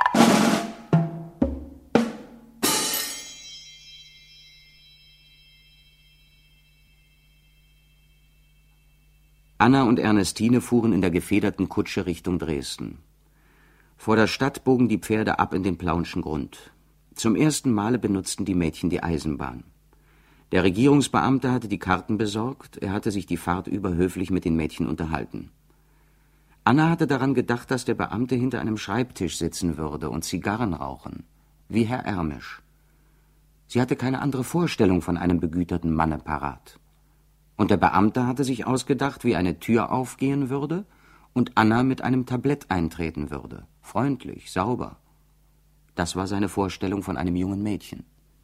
Anna und Ernestine fuhren in der gefederten Kutsche Richtung Dresden. Vor der Stadt bogen die Pferde ab in den Plaunschen Grund. Zum ersten Male benutzten die Mädchen die Eisenbahn. Der Regierungsbeamte hatte die Karten besorgt, er hatte sich die Fahrt über höflich mit den Mädchen unterhalten. Anna hatte daran gedacht, dass der Beamte hinter einem Schreibtisch sitzen würde und Zigarren rauchen, wie Herr Ermisch. Sie hatte keine andere Vorstellung von einem begüterten Manne parat. Und der Beamte hatte sich ausgedacht, wie eine Tür aufgehen würde und Anna mit einem Tablett eintreten würde. Freundlich, sauber. Das war seine Vorstellung von einem jungen Mädchen.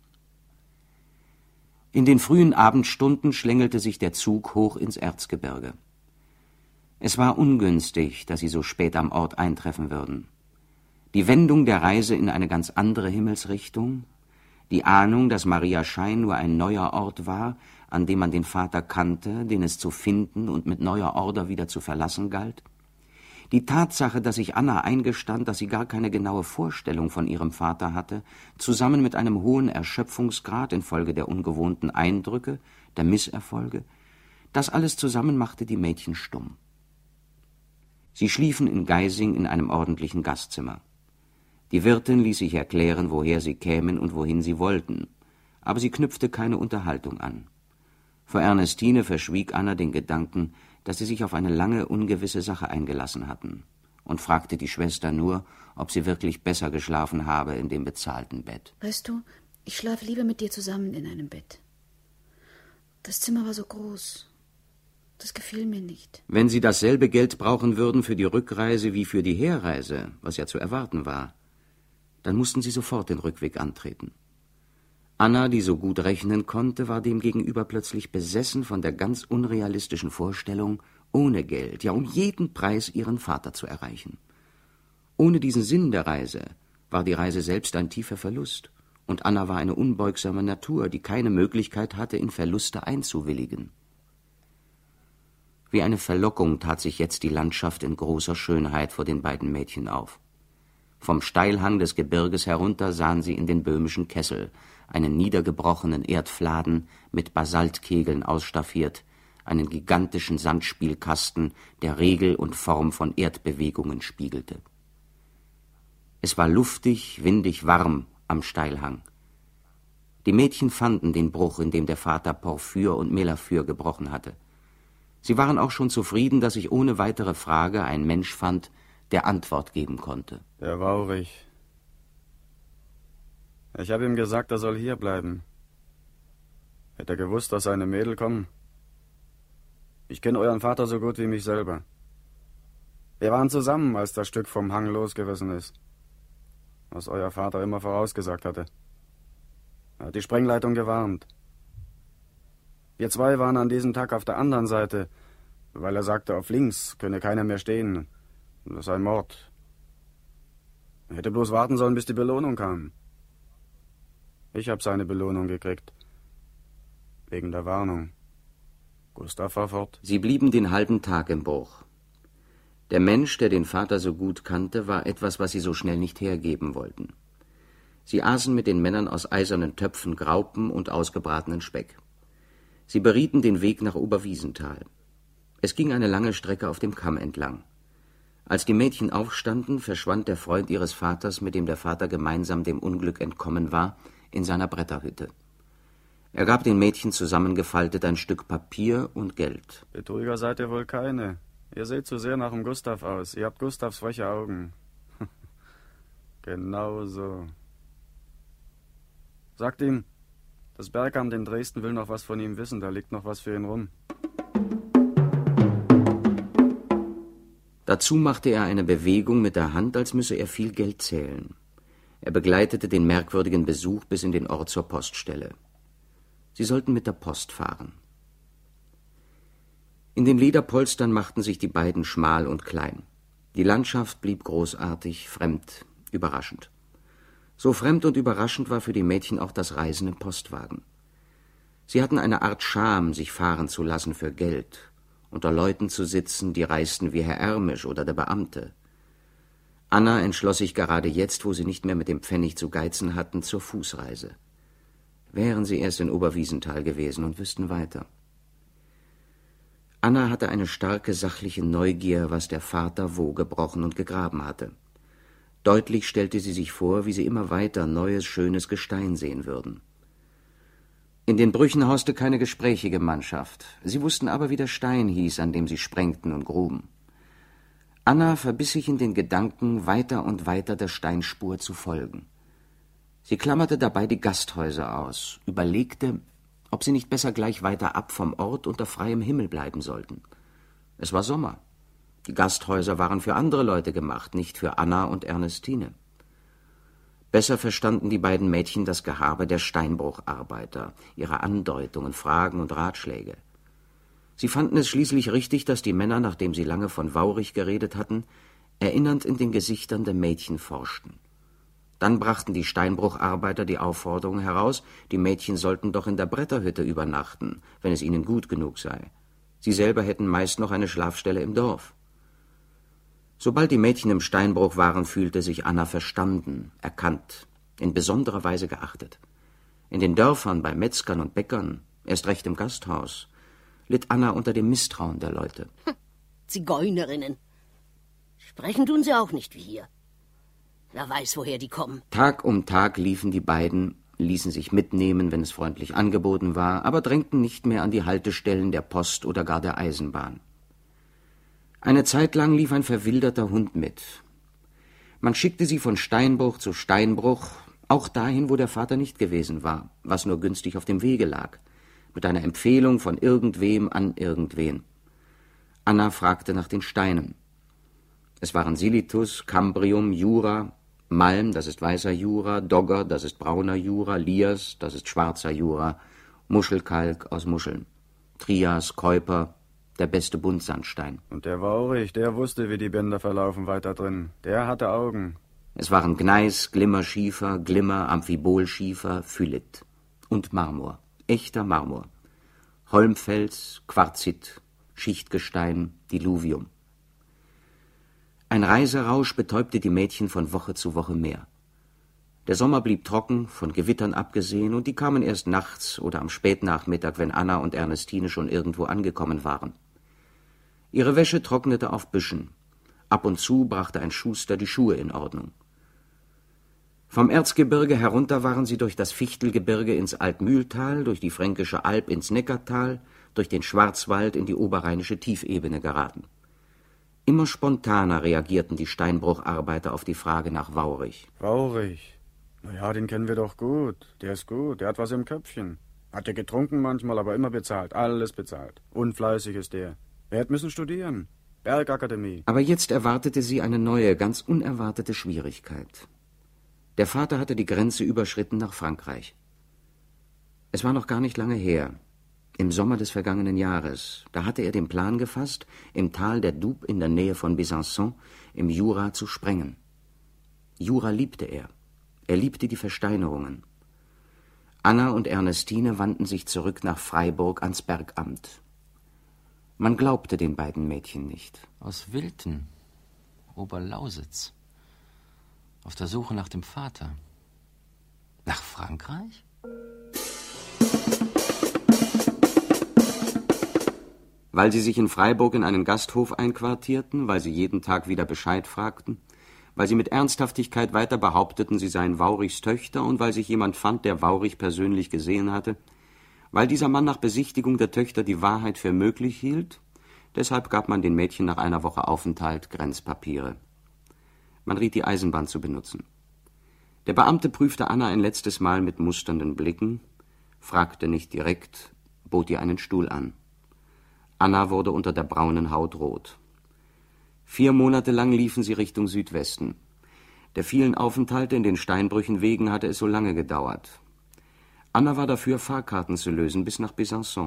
In den frühen Abendstunden schlängelte sich der Zug hoch ins Erzgebirge. Es war ungünstig, dass sie so spät am Ort eintreffen würden. Die Wendung der Reise in eine ganz andere Himmelsrichtung, die Ahnung, dass Maria Schein nur ein neuer Ort war, an dem man den Vater kannte, den es zu finden und mit neuer Order wieder zu verlassen galt, die Tatsache, dass sich Anna eingestand, dass sie gar keine genaue Vorstellung von ihrem Vater hatte, zusammen mit einem hohen Erschöpfungsgrad infolge der ungewohnten Eindrücke, der Misserfolge, das alles zusammen machte die Mädchen stumm. Sie schliefen in Geising in einem ordentlichen Gastzimmer. Die Wirtin ließ sich erklären, woher sie kämen und wohin sie wollten, aber sie knüpfte keine Unterhaltung an. Vor Ernestine verschwieg Anna den Gedanken, dass sie sich auf eine lange, ungewisse Sache eingelassen hatten, und fragte die Schwester nur, ob sie wirklich besser geschlafen habe in dem bezahlten Bett. Weißt du, ich schlafe lieber mit dir zusammen in einem Bett. Das Zimmer war so groß. Das gefiel mir nicht. Wenn sie dasselbe Geld brauchen würden für die Rückreise wie für die Herreise, was ja zu erwarten war, dann mussten sie sofort den Rückweg antreten. Anna, die so gut rechnen konnte, war demgegenüber plötzlich besessen von der ganz unrealistischen Vorstellung, ohne Geld, ja um jeden Preis ihren Vater zu erreichen. Ohne diesen Sinn der Reise war die Reise selbst ein tiefer Verlust, und Anna war eine unbeugsame Natur, die keine Möglichkeit hatte, in Verluste einzuwilligen. Wie eine Verlockung tat sich jetzt die Landschaft in großer Schönheit vor den beiden Mädchen auf. Vom Steilhang des Gebirges herunter sahen sie in den böhmischen Kessel, einen niedergebrochenen Erdfladen mit Basaltkegeln ausstaffiert, einen gigantischen Sandspielkasten, der Regel und Form von Erdbewegungen spiegelte. Es war luftig, windig warm am Steilhang. Die Mädchen fanden den Bruch, in dem der Vater Porphyr und Melaphyr gebrochen hatte. Sie waren auch schon zufrieden, dass sich ohne weitere Frage ein Mensch fand, der Antwort geben konnte. Der Vaurich. Ich habe ihm gesagt, er soll hier bleiben. Hätte er gewusst, dass seine Mädel kommen. Ich kenne euren Vater so gut wie mich selber. Wir waren zusammen, als das Stück vom Hang losgerissen ist, was euer Vater immer vorausgesagt hatte. Er hat die Sprengleitung gewarnt. Wir zwei waren an diesem Tag auf der anderen Seite, weil er sagte, auf links könne keiner mehr stehen. Das sei Mord. Er hätte bloß warten sollen, bis die Belohnung kam. Ich habe seine Belohnung gekriegt. Wegen der Warnung. Gustav war fort. Sie blieben den halben Tag im Bruch. Der Mensch, der den Vater so gut kannte, war etwas, was sie so schnell nicht hergeben wollten. Sie aßen mit den Männern aus eisernen Töpfen Graupen und ausgebratenen Speck. Sie berieten den Weg nach Oberwiesenthal. Es ging eine lange Strecke auf dem Kamm entlang. Als die Mädchen aufstanden, verschwand der Freund ihres Vaters, mit dem der Vater gemeinsam dem Unglück entkommen war, in seiner Bretterhütte. Er gab den Mädchen zusammengefaltet ein Stück Papier und Geld. Betrüger seid ihr wohl keine. Ihr seht zu sehr nach dem Gustav aus. Ihr habt Gustavs freche Augen. Genau so. Sagt ihm, das Bergamt in Dresden will noch was von ihm wissen. Da liegt noch was für ihn rum. Dazu machte er eine Bewegung mit der Hand, als müsse er viel Geld zählen. Er begleitete den merkwürdigen Besuch bis in den Ort zur Poststelle. Sie sollten mit der Post fahren. In den Lederpolstern machten sich die beiden schmal und klein. Die Landschaft blieb großartig, fremd, überraschend. So fremd und überraschend war für die Mädchen auch das Reisen im Postwagen. Sie hatten eine Art Scham, sich fahren zu lassen für Geld, unter Leuten zu sitzen, die reisten wie Herr Ermisch oder der Beamte. Anna entschloss sich gerade jetzt, wo sie nicht mehr mit dem Pfennig zu geizen hatten, zur Fußreise. Wären sie erst in Oberwiesenthal gewesen und wüssten weiter. Anna hatte eine starke sachliche Neugier, was der Vater wo gebrochen und gegraben hatte. Deutlich stellte sie sich vor, wie sie immer weiter neues, schönes Gestein sehen würden. In den Brüchen hauste keine gesprächige Mannschaft. Sie wussten aber, wie der Stein hieß, an dem sie sprengten und gruben. Anna verbiss sich in den Gedanken, weiter und weiter der Steinspur zu folgen. Sie klammerte dabei die Gasthäuser aus, überlegte, ob sie nicht besser gleich weiter ab vom Ort unter freiem Himmel bleiben sollten. Es war Sommer. Die Gasthäuser waren für andere Leute gemacht, nicht für Anna und Ernestine. Besser verstanden die beiden Mädchen das Gehabe der Steinbrucharbeiter, ihre Andeutungen, Fragen und Ratschläge. Sie fanden es schließlich richtig, dass die Männer, nachdem sie lange von Waurich geredet hatten, erinnernd in den Gesichtern der Mädchen forschten. Dann brachten die Steinbrucharbeiter die Aufforderung heraus, die Mädchen sollten doch in der Bretterhütte übernachten, wenn es ihnen gut genug sei. Sie selber hätten meist noch eine Schlafstelle im Dorf. Sobald die Mädchen im Steinbruch waren, fühlte sich Anna verstanden, erkannt, in besonderer Weise geachtet. In den Dörfern, bei Metzgern und Bäckern, erst recht im Gasthaus, litt Anna unter dem Misstrauen der Leute. Zigeunerinnen. Sprechen tun sie auch nicht wie hier. Wer weiß, woher die kommen. Tag um Tag liefen die beiden, ließen sich mitnehmen, wenn es freundlich angeboten war, aber drängten nicht mehr an die Haltestellen der Post oder gar der Eisenbahn. Eine Zeit lang lief ein verwilderter Hund mit. Man schickte sie von Steinbruch zu Steinbruch, auch dahin, wo der Vater nicht gewesen war, was nur günstig auf dem Wege lag, mit einer Empfehlung von irgendwem an irgendwen. Anna fragte nach den Steinen. Es waren Silicious, Cambrium, Jura, Malm, das ist weißer Jura, Dogger, das ist brauner Jura, Lias, das ist schwarzer Jura, Muschelkalk aus Muscheln, Trias, Keuper, der beste Buntsandstein. Und der Waurich, der wusste, wie die Bänder verlaufen weiter drin. Der hatte Augen. Es waren Gneis, Glimmerschiefer, Glimmer, Amphibolschiefer, Phylit und Marmor, echter Marmor, Holmfels, Quarzit, Schichtgestein, Diluvium. Ein Reiserausch betäubte die Mädchen von Woche zu Woche mehr. Der Sommer blieb trocken, von Gewittern abgesehen, und die kamen erst nachts oder am Spätnachmittag, wenn Anna und Ernestine schon irgendwo angekommen waren. Ihre Wäsche trocknete auf Büschen. Ab und zu brachte ein Schuster die Schuhe in Ordnung. Vom Erzgebirge herunter waren sie durch das Fichtelgebirge ins Altmühltal, durch die Fränkische Alb ins Neckartal, durch den Schwarzwald in die oberrheinische Tiefebene geraten. Immer spontaner reagierten die Steinbrucharbeiter auf die Frage nach Waurich. Waurich? Na ja, den kennen wir doch gut. Der ist gut, der hat was im Köpfchen. Hat er getrunken manchmal, aber immer bezahlt, alles bezahlt. Unfleißig ist der. Er hätte müssen studieren. Bergakademie. Aber jetzt erwartete sie eine neue, ganz unerwartete Schwierigkeit. Der Vater hatte die Grenze überschritten nach Frankreich. Es war noch gar nicht lange her, im Sommer des vergangenen Jahres. Da hatte er den Plan gefasst, im Tal der Doubs in der Nähe von Besançon im Jura zu sprengen. Jura liebte er. Er liebte die Versteinerungen. Anna und Ernestine wandten sich zurück nach Freiburg ans Bergamt. Man glaubte den beiden Mädchen nicht. Aus Wilten, Oberlausitz. Auf der Suche nach dem Vater. Nach Frankreich? Weil sie sich in Freiburg in einen Gasthof einquartierten, weil sie jeden Tag wieder Bescheid fragten, weil sie mit Ernsthaftigkeit weiter behaupteten, sie seien Waurichs Töchter und weil sich jemand fand, der Waurich persönlich gesehen hatte, weil dieser Mann nach Besichtigung der Töchter die Wahrheit für möglich hielt, deshalb gab man den Mädchen nach einer Woche Aufenthalt Grenzpapiere. Man riet die Eisenbahn zu benutzen. Der Beamte prüfte Anna ein letztes Mal mit musternden Blicken, fragte nicht direkt, bot ihr einen Stuhl an. Anna wurde unter der braunen Haut rot. Vier Monate lang liefen sie Richtung Südwesten. Der vielen Aufenthalte in den Steinbrüchen wegen hatte es so lange gedauert. Anna war dafür, Fahrkarten zu lösen bis nach Besançon.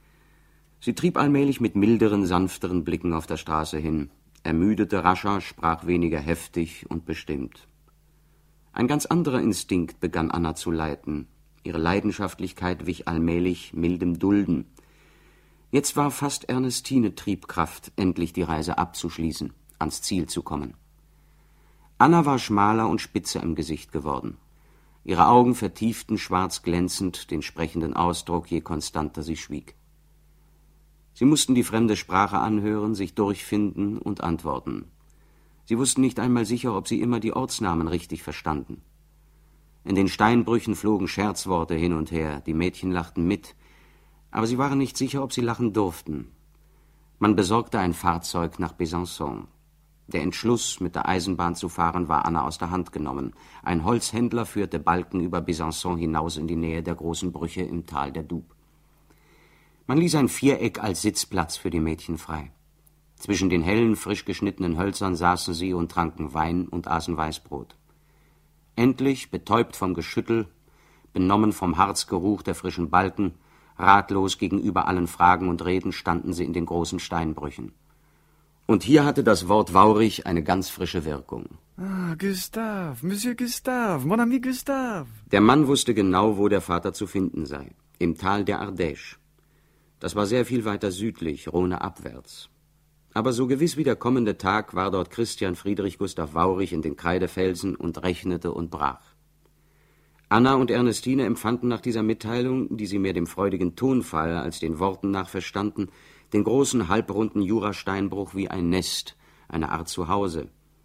Sie trieb allmählich mit milderen, sanfteren Blicken auf der Straße hin, ermüdete rascher, sprach weniger heftig und bestimmt. Ein ganz anderer Instinkt begann Anna zu leiten. Ihre Leidenschaftlichkeit wich allmählich mildem Dulden. Jetzt war fast Ernestine Triebkraft, endlich die Reise abzuschließen, ans Ziel zu kommen. Anna war schmaler und spitzer im Gesicht geworden. Ihre Augen vertieften schwarz glänzend den sprechenden Ausdruck, je konstanter sie schwieg. Sie mussten die fremde Sprache anhören, sich durchfinden und antworten. Sie wussten nicht einmal sicher, ob sie immer die Ortsnamen richtig verstanden. In den Steinbrüchen flogen Scherzworte hin und her, die Mädchen lachten mit, aber sie waren nicht sicher, ob sie lachen durften. Man besorgte ein Fahrzeug nach Besançon. Der Entschluss, mit der Eisenbahn zu fahren, war Anna aus der Hand genommen. Ein Holzhändler führte Balken über Besançon hinaus in die Nähe der großen Brüche im Tal der Doubs. Man ließ ein Viereck als Sitzplatz für die Mädchen frei. Zwischen den hellen, frisch geschnittenen Hölzern saßen sie und tranken Wein und aßen Weißbrot. Endlich, betäubt vom Geschüttel, benommen vom Harzgeruch der frischen Balken, ratlos gegenüber allen Fragen und Reden, standen sie in den großen Steinbrüchen. Und hier hatte das Wort Waurich eine ganz frische Wirkung. Ah, Gustave, Monsieur Gustave, mon ami Gustave. Der Mann wusste genau, wo der Vater zu finden sei. Im Tal der Ardèche. Das war sehr viel weiter südlich, Rhone abwärts. Aber so gewiss wie der kommende Tag war dort Christian Friedrich Gustav Waurich in den Kreidefelsen und rechnete und brach. Anna und Ernestine empfanden nach dieser Mitteilung, die sie mehr dem freudigen Tonfall als den Worten nach verstanden, den großen halbrunden Jurasteinbruch wie ein Nest, eine Art Zuhause.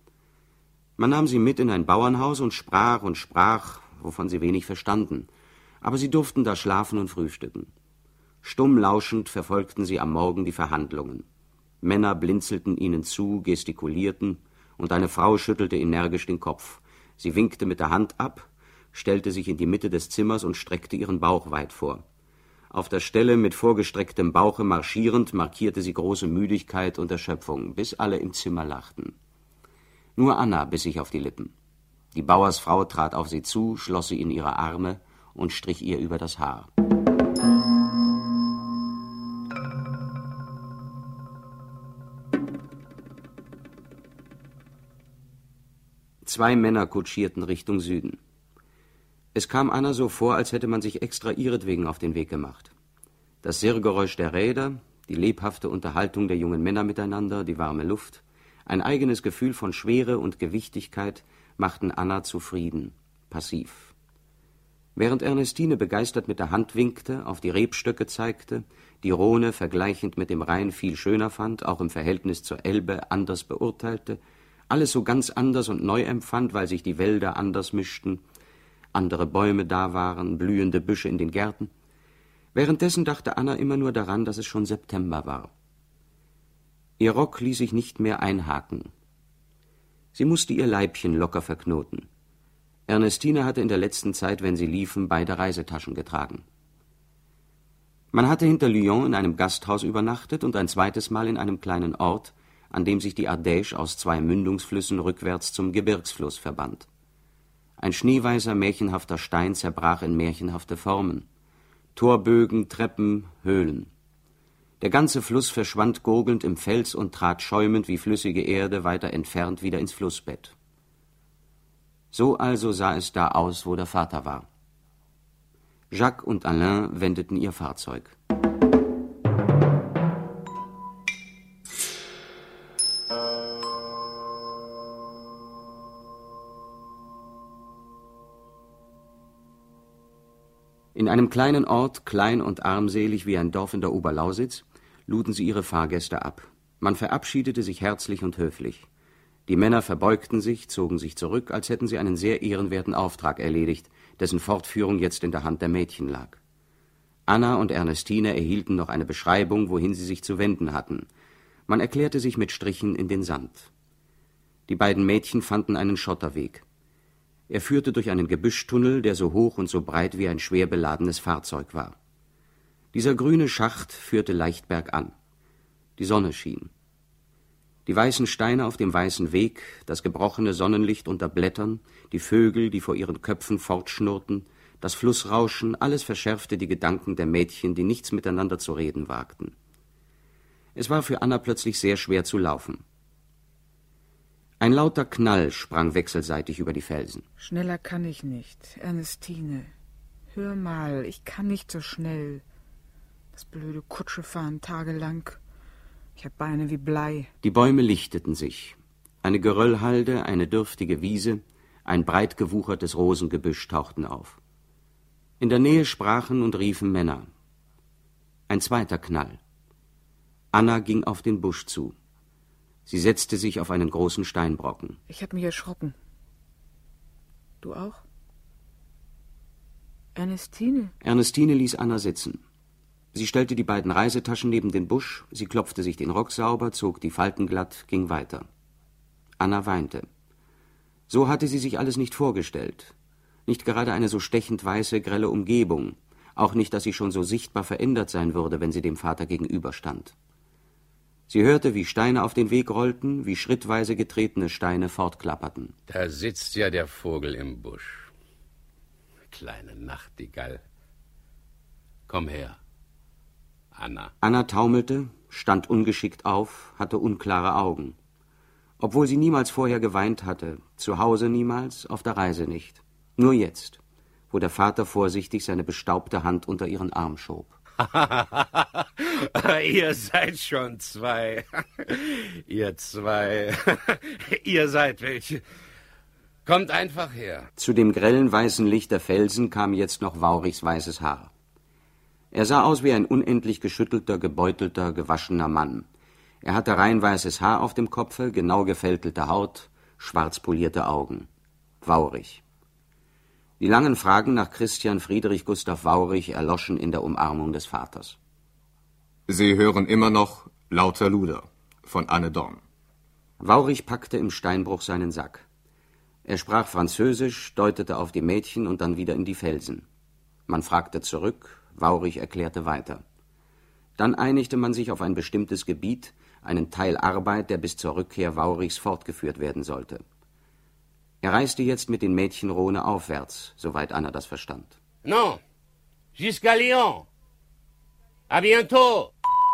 Man nahm sie mit in ein Bauernhaus und sprach und sprach, wovon sie wenig verstanden, aber sie durften da schlafen und frühstücken. Stumm lauschend verfolgten sie am Morgen die Verhandlungen. Männer blinzelten ihnen zu, gestikulierten, und eine Frau schüttelte energisch den Kopf. Sie winkte mit der Hand ab, stellte sich in die Mitte des Zimmers und streckte ihren Bauch weit vor. Auf der Stelle mit vorgestrecktem Bauche marschierend markierte sie große Müdigkeit und Erschöpfung, bis alle im Zimmer lachten. Nur Anna biss sich auf die Lippen. Die Bauersfrau trat auf sie zu, schloss sie in ihre Arme und strich ihr über das Haar. Zwei Männer kutschierten Richtung Süden. Es kam Anna so vor, als hätte man sich extra ihretwegen auf den Weg gemacht. Das Sirrgeräusch der Räder, die lebhafte Unterhaltung der jungen Männer miteinander, die warme Luft, ein eigenes Gefühl von Schwere und Gewichtigkeit machten Anna zufrieden, passiv. Während Ernestine begeistert mit der Hand winkte, auf die Rebstöcke zeigte, die Rhone vergleichend mit dem Rhein viel schöner fand, auch im Verhältnis zur Elbe anders beurteilte, alles so ganz anders und neu empfand, weil sich die Wälder anders mischten, andere Bäume da waren, blühende Büsche in den Gärten. Währenddessen dachte Anna immer nur daran, dass es schon September war. Ihr Rock ließ sich nicht mehr einhaken. Sie musste ihr Leibchen locker verknoten. Ernestine hatte in der letzten Zeit, wenn sie liefen, beide Reisetaschen getragen. Man hatte hinter Lyon in einem Gasthaus übernachtet und ein zweites Mal in einem kleinen Ort, an dem sich die Ardèche aus zwei Mündungsflüssen rückwärts zum Gebirgsfluss verband. Ein schneeweißer, märchenhafter Stein zerbrach in märchenhafte Formen. Torbögen, Treppen, Höhlen. Der ganze Fluss verschwand gurgelnd im Fels und trat schäumend wie flüssige Erde weiter entfernt wieder ins Flussbett. So also sah es da aus, wo der Vater war. Jacques und Alain wendeten ihr Fahrzeug. In einem kleinen Ort, klein und armselig wie ein Dorf in der Oberlausitz, luden sie ihre Fahrgäste ab. Man verabschiedete sich herzlich und höflich. Die Männer verbeugten sich, zogen sich zurück, als hätten sie einen sehr ehrenwerten Auftrag erledigt, dessen Fortführung jetzt in der Hand der Mädchen lag. Anna und Ernestine erhielten noch eine Beschreibung, wohin sie sich zu wenden hatten. Man erklärte sich mit Strichen in den Sand. Die beiden Mädchen fanden einen Schotterweg. Er führte durch einen Gebüschtunnel, der so hoch und so breit wie ein schwer beladenes Fahrzeug war. Dieser grüne Schacht führte leicht bergan. Die Sonne schien. Die weißen Steine auf dem weißen Weg, das gebrochene Sonnenlicht unter Blättern, die Vögel, die vor ihren Köpfen fortschnurrten, das Flussrauschen, alles verschärfte die Gedanken der Mädchen, die nichts miteinander zu reden wagten. Es war für Anna plötzlich sehr schwer zu laufen. Ein lauter Knall sprang wechselseitig über die Felsen. Schneller kann ich nicht. Ernestine, hör mal, ich kann nicht so schnell. Das blöde Kutschefahren tagelang. Ich hab Beine wie Blei. Die Bäume lichteten sich. Eine Geröllhalde, eine dürftige Wiese, ein breit gewuchertes Rosengebüsch tauchten auf. In der Nähe sprachen und riefen Männer. Ein zweiter Knall. Anna ging auf den Busch zu. Sie setzte sich auf einen großen Steinbrocken. Ich hab mich erschrocken. Du auch? Ernestine? Ernestine ließ Anna sitzen. Sie stellte die beiden Reisetaschen neben den Busch, sie klopfte sich den Rock sauber, zog die Falten glatt, ging weiter. Anna weinte. So hatte sie sich alles nicht vorgestellt. Nicht gerade eine so stechend weiße, grelle Umgebung. Auch nicht, dass sie schon so sichtbar verändert sein würde, wenn sie dem Vater gegenüberstand. Sie hörte, wie Steine auf den Weg rollten, wie schrittweise getretene Steine fortklapperten. Da sitzt ja der Vogel im Busch. Kleine Nachtigall. Komm her, Anna. Anna taumelte, stand ungeschickt auf, hatte unklare Augen. Obwohl sie niemals vorher geweint hatte, zu Hause niemals, auf der Reise nicht. Nur jetzt, wo der Vater vorsichtig seine bestaubte Hand unter ihren Arm schob. Ihr seid schon zwei. Ihr zwei. Ihr seid welche. Kommt einfach her. Zu dem grellen weißen Licht der Felsen kam jetzt noch Vaurichs weißes Haar. Er sah aus wie ein unendlich geschüttelter, gebeutelter, gewaschener Mann. Er hatte rein weißes Haar auf dem Kopfe, genau gefältelte Haut, schwarz polierte Augen. Vaurich. Die langen Fragen nach Christian Friedrich Gustav Vaurich erloschen in der Umarmung des Vaters. Sie hören immer noch Lauter Luder von Anne Dorn. Vaurich packte im Steinbruch seinen Sack. Er sprach Französisch, deutete auf die Mädchen und dann wieder in die Felsen. Man fragte zurück, Vaurich erklärte weiter. Dann einigte man sich auf ein bestimmtes Gebiet, einen Teil Arbeit, der bis zur Rückkehr Vaurichs fortgeführt werden sollte. Er reiste jetzt mit den Mädchen Rhone aufwärts, soweit Anna das verstand. Non, jusqu'à Lyon. À bientôt.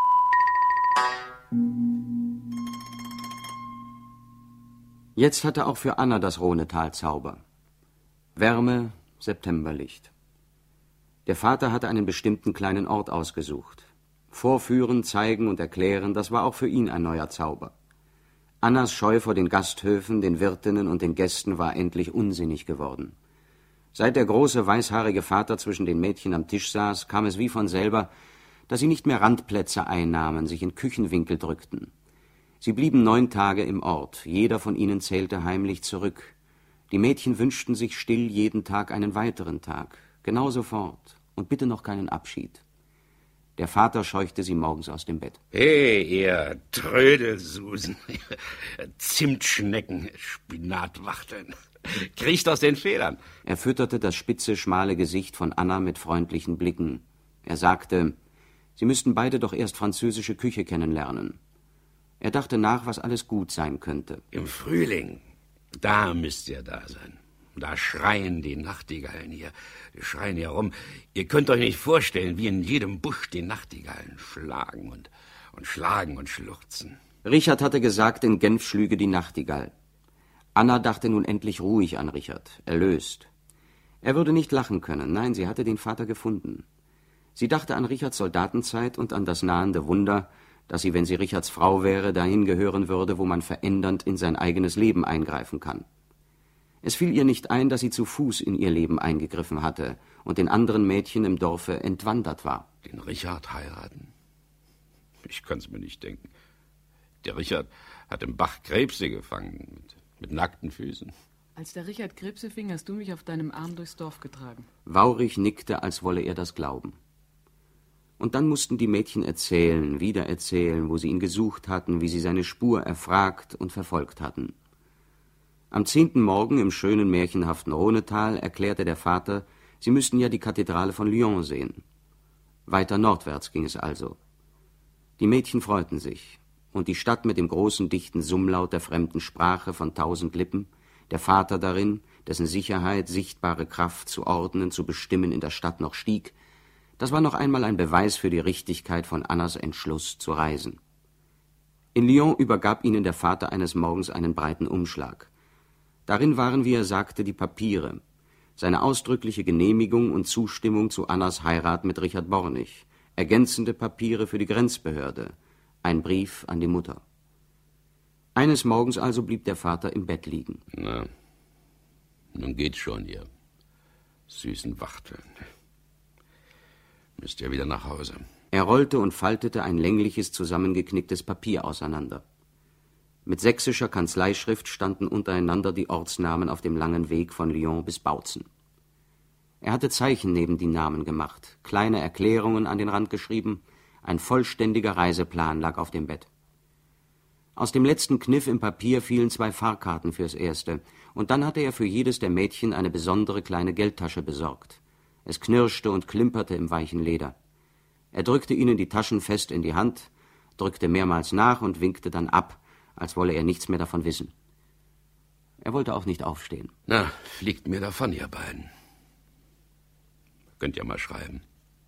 Jetzt hatte auch für Anna das Rhonetal Zauber. Wärme, Septemberlicht. Der Vater hatte einen bestimmten kleinen Ort ausgesucht. Vorführen, zeigen und erklären, das war auch für ihn ein neuer Zauber. Annas Scheu vor den Gasthöfen, den Wirtinnen und den Gästen war endlich unsinnig geworden. Seit der große, weißhaarige Vater zwischen den Mädchen am Tisch saß, kam es wie von selber, dass sie nicht mehr Randplätze einnahmen, sich in Küchenwinkel drückten. Sie blieben neun Tage im Ort, jeder von ihnen zählte heimlich zurück. Die Mädchen wünschten sich still jeden Tag einen weiteren Tag, genau sofort, und bitte noch keinen Abschied. Der Vater scheuchte sie morgens aus dem Bett. Hey, ihr Trödelsusen, Zimtschnecken, Spinatwachteln, kriecht aus den Federn. Er fütterte das spitze, schmale Gesicht von Anna mit freundlichen Blicken. Er sagte, sie müssten beide doch erst französische Küche kennenlernen. Er dachte nach, was alles gut sein könnte. Im Frühling, da müsst ihr da sein. Da schreien die Nachtigallen hier, die schreien hier rum. Ihr könnt euch nicht vorstellen, wie in jedem Busch die Nachtigallen schlagen und, und schlagen und schluchzen. Richard hatte gesagt, in Genf schlüge die Nachtigall. Anna dachte nun endlich ruhig an Richard, erlöst. Er würde nicht lachen können, nein, sie hatte den Vater gefunden. Sie dachte an Richards Soldatenzeit und an das nahende Wunder, dass sie, wenn sie Richards Frau wäre, dahin gehören würde, wo man verändernd in sein eigenes Leben eingreifen kann. Es fiel ihr nicht ein, dass sie zu Fuß in ihr Leben eingegriffen hatte und den anderen Mädchen im Dorfe entwandert war. Den Richard heiraten? Ich kann's mir nicht denken. Der Richard hat im Bach Krebse gefangen, mit, mit nackten Füßen. Als der Richard Krebse fing, hast du mich auf deinem Arm durchs Dorf getragen. Waurig nickte, als wolle er das glauben. Und dann mussten die Mädchen erzählen, wieder erzählen, wo sie ihn gesucht hatten, wie sie seine Spur erfragt und verfolgt hatten. Am zehnten Morgen im schönen, märchenhaften Rhonetal erklärte der Vater, sie müssten ja die Kathedrale von Lyon sehen. Weiter nordwärts ging es also. Die Mädchen freuten sich, und die Stadt mit dem großen, dichten Summlaut der fremden Sprache von tausend Lippen, der Vater darin, dessen Sicherheit, sichtbare Kraft zu ordnen, zu bestimmen in der Stadt noch stieg, das war noch einmal ein Beweis für die Richtigkeit von Annas Entschluss zu reisen. In Lyon übergab ihnen der Vater eines Morgens einen breiten Umschlag. Darin waren, wie er sagte, die Papiere, seine ausdrückliche Genehmigung und Zustimmung zu Annas Heirat mit Richard Bornig, ergänzende Papiere für die Grenzbehörde, ein Brief an die Mutter. Eines Morgens also blieb der Vater im Bett liegen. Na, nun geht's schon, ihr süßen Wachteln. Müsst ihr wieder nach Hause. Er rollte und faltete ein längliches, zusammengeknicktes Papier auseinander. Mit sächsischer Kanzleischrift standen untereinander die Ortsnamen auf dem langen Weg von Lyon bis Bautzen. Er hatte Zeichen neben die Namen gemacht, kleine Erklärungen an den Rand geschrieben, ein vollständiger Reiseplan lag auf dem Bett. Aus dem letzten Kniff im Papier fielen zwei Fahrkarten fürs Erste, und dann hatte er für jedes der Mädchen eine besondere kleine Geldtasche besorgt. Es knirschte und klimperte im weichen Leder. Er drückte ihnen die Taschen fest in die Hand, drückte mehrmals nach und winkte dann ab, als wolle er nichts mehr davon wissen. Er wollte auch nicht aufstehen. Na, fliegt mir davon, ihr beiden. Könnt ihr mal schreiben.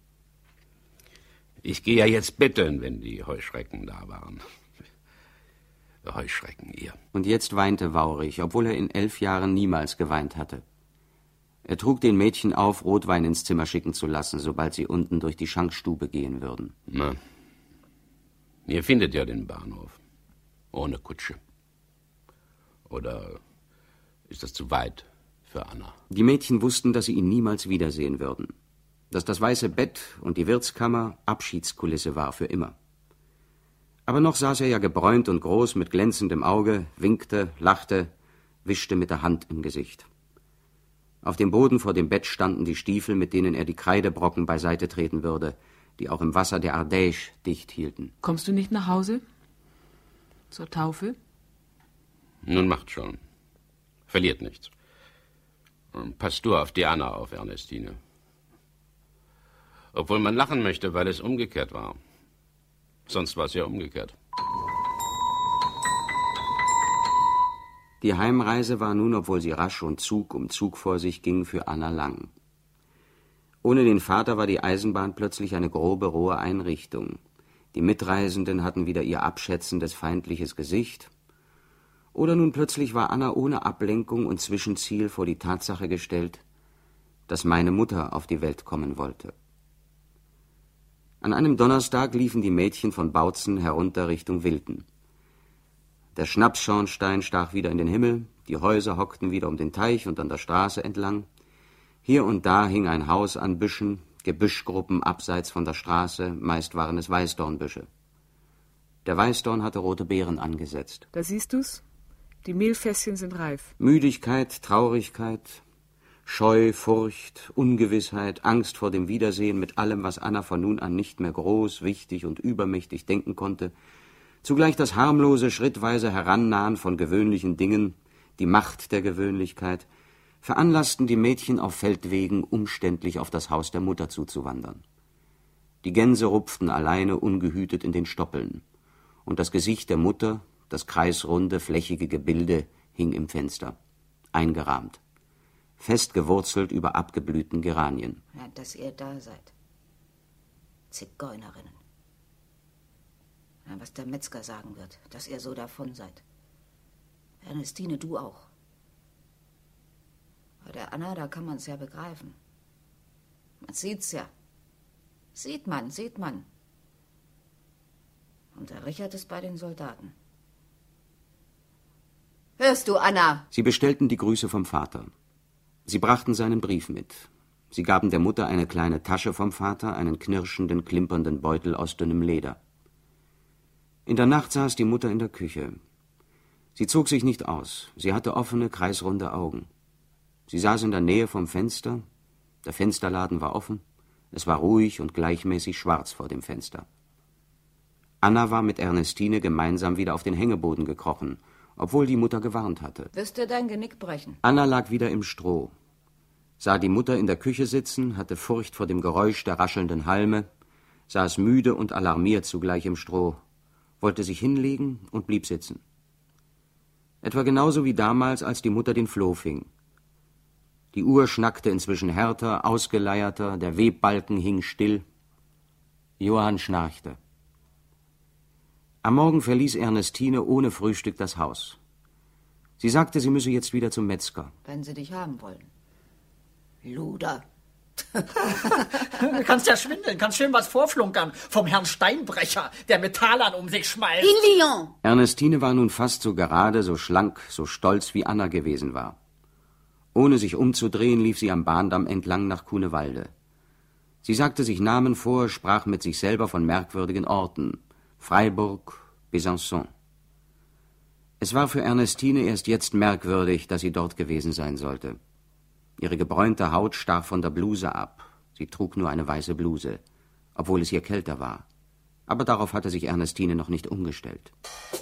Ich gehe ja jetzt betteln, wenn die Heuschrecken da waren. Heuschrecken, ihr. Und jetzt weinte Waurig, obwohl er in elf Jahren niemals geweint hatte. Er trug den Mädchen auf, Rotwein ins Zimmer schicken zu lassen, sobald sie unten durch die Schankstube gehen würden. Na, ihr findet ja den Bahnhof. Ohne Kutsche. Oder ist das zu weit für Anna? Die Mädchen wussten, dass sie ihn niemals wiedersehen würden. Dass das weiße Bett und die Wirtskammer Abschiedskulisse war für immer. Aber noch saß er ja gebräunt und groß mit glänzendem Auge, winkte, lachte, wischte mit der Hand im Gesicht. Auf dem Boden vor dem Bett standen die Stiefel, mit denen er die Kreidebrocken beiseite treten würde, die auch im Wasser der Ardèche dicht hielten. Kommst du nicht nach Hause? Zur Taufe? Nun macht schon. Verliert nichts. Passt du auf die Anna auf, Ernestine. Obwohl man lachen möchte, weil es umgekehrt war. Sonst war es ja umgekehrt. Die Heimreise war nun, obwohl sie rasch und Zug um Zug vor sich ging, für Anna lang. Ohne den Vater war die Eisenbahn plötzlich eine grobe, rohe Einrichtung. Die Mitreisenden hatten wieder ihr abschätzendes, feindliches Gesicht. Oder nun plötzlich war Anna ohne Ablenkung und Zwischenziel vor die Tatsache gestellt, dass meine Mutter auf die Welt kommen wollte. An einem Donnerstag liefen die Mädchen von Bautzen herunter Richtung Wilten. Der Schnapsschornstein stach wieder in den Himmel, die Häuser hockten wieder um den Teich und an der Straße entlang. Hier und da hing ein Haus an Büschen, Gebüschgruppen abseits von der Straße, meist waren es Weißdornbüsche. Der Weißdorn hatte rote Beeren angesetzt. Da siehst du's, die Mehlfässchen sind reif. Müdigkeit, Traurigkeit, Scheu, Furcht, Ungewissheit, Angst vor dem Wiedersehen mit allem, was Anna von nun an nicht mehr groß, wichtig und übermächtig denken konnte, zugleich das harmlose, schrittweise Herannahen von gewöhnlichen Dingen, die Macht der Gewöhnlichkeit, veranlassten die Mädchen auf Feldwegen umständlich auf das Haus der Mutter zuzuwandern. Die Gänse rupften alleine ungehütet in den Stoppeln, und das Gesicht der Mutter, das kreisrunde, flächige Gebilde, hing im Fenster, eingerahmt, fest gewurzelt über abgeblühten Geranien. Ja, dass ihr da seid. Zigeunerinnen. Ja, was der Metzger sagen wird, dass ihr so davon seid. Ernestine, du auch. Bei der Anna, da kann man's ja begreifen. Man sieht's ja. Sieht man, sieht man. Und der Richard ist bei den Soldaten. Hörst du, Anna? Sie bestellten die Grüße vom Vater. Sie brachten seinen Brief mit. Sie gaben der Mutter eine kleine Tasche vom Vater, einen knirschenden, klimpernden Beutel aus dünnem Leder. In der Nacht saß die Mutter in der Küche. Sie zog sich nicht aus. Sie hatte offene, kreisrunde Augen. Sie saß in der Nähe vom Fenster. Der Fensterladen war offen. Es war ruhig und gleichmäßig schwarz vor dem Fenster. Anna war mit Ernestine gemeinsam wieder auf den Hängeboden gekrochen, obwohl die Mutter gewarnt hatte. Wirst du dein Genick brechen? Anna lag wieder im Stroh, sah die Mutter in der Küche sitzen, hatte Furcht vor dem Geräusch der raschelnden Halme, saß müde und alarmiert zugleich im Stroh, wollte sich hinlegen und blieb sitzen. Etwa genauso wie damals, als die Mutter den Floh fing. Die Uhr schnackte inzwischen härter, ausgeleierter, der Webbalken hing still. Johann schnarchte. Am Morgen verließ Ernestine ohne Frühstück das Haus. Sie sagte, sie müsse jetzt wieder zum Metzger. Wenn sie dich haben wollen. Luder. Du kannst ja schwindeln, kannst schön was vorflunkern vom Herrn Steinbrecher, der mit Talern um sich schmeißt. In Lyon! Ernestine war nun fast so gerade, so schlank, so stolz wie Anna gewesen war. Ohne sich umzudrehen, lief sie am Bahndamm entlang nach Cunewalde. Sie sagte sich Namen vor, sprach mit sich selber von merkwürdigen Orten. Freiburg, Besançon. Es war für Ernestine erst jetzt merkwürdig, dass sie dort gewesen sein sollte. Ihre gebräunte Haut stach von der Bluse ab. Sie trug nur eine weiße Bluse, obwohl es ihr kälter war. Aber darauf hatte sich Ernestine noch nicht umgestellt.